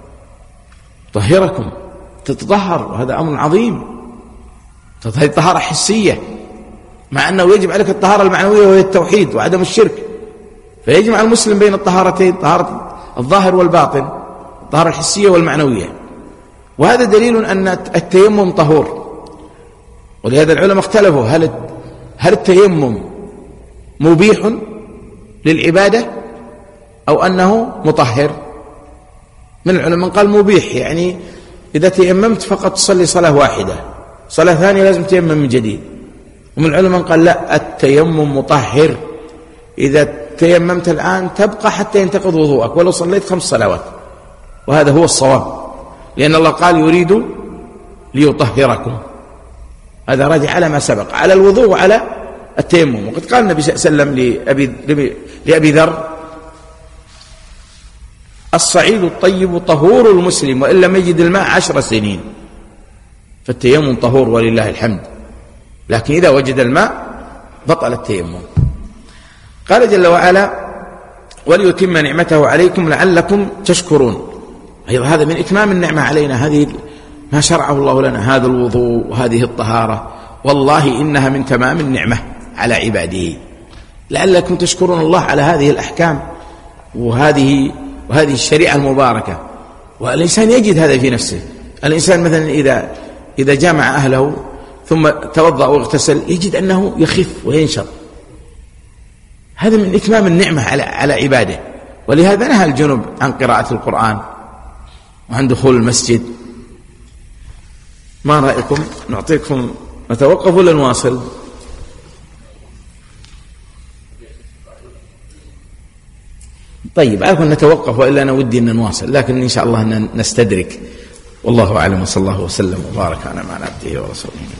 طهركم تتطهر، وهذا أمر عظيم. هذه طهارة حسية، مع أنه يجب عليك الطهارة المعنوية وهي التوحيد وعدم الشرك، فيجمع المسلم بين الطهارتين، طهارة الظاهر والباطن، الطهارة الحسية والمعنوية. وهذا دليل أن التيمم طهور. ولهذا العلماء اختلفوا هل هل التيمم مبيح للعبادة أو أنه مطهر. من العلماء قال مبيح، يعني إذا تيممت فقط تصلي صلاة واحدة، صلاة ثانية لازم تيمم من جديد. ومن العلماء قال لا، التيمم مطهر، إذا تيممت الآن تبقى حتى ينتقض وضوءك ولو صليت خمس صلوات، وهذا هو الصواب، لأن الله قال يريد ليطهركم. هذا راجع على ما سبق، على الوضوء وعلى التيمم. وقد قال النبي صلى الله عليه وسلم لأبي, لأبي ذر: الصعيد الطيب طهور المسلم وإن لم يجد الماء عشر سنين. فالتيمم طهور ولله الحمد، لكن إذا وجد الماء بطل التيمم. قال جل وعلا: وليتم نعمته عليكم لعلكم تشكرون. أيضا هذا من إتمام النعمة علينا، هذه ما شرعه الله لنا، هذا الوضوء وهذه الطهارة، والله إنها من تمام النعمة على عباده، لعلكم تشكرون الله على هذه الأحكام وهذه وهذه الشريعة المباركة. والإنسان يجد هذا في نفسه. الإنسان مثلا إذا إذا جامع أهله ثم توضأ واغتسل يجد أنه يخف وينشط، هذا من إتمام النعمة على على عباده. ولهذا نهى الجنب عن قراءة القرآن وعن دخول المسجد. ما رأيكم؟ نعطيكم، نتوقف ولا نواصل؟ طيب، عارف أن نتوقف، وإلا أنا ودي أن نواصل، لكن إن شاء الله نستدرك. والله أعلم، وصلى الله وسلم وبارك على عبده ورسوله.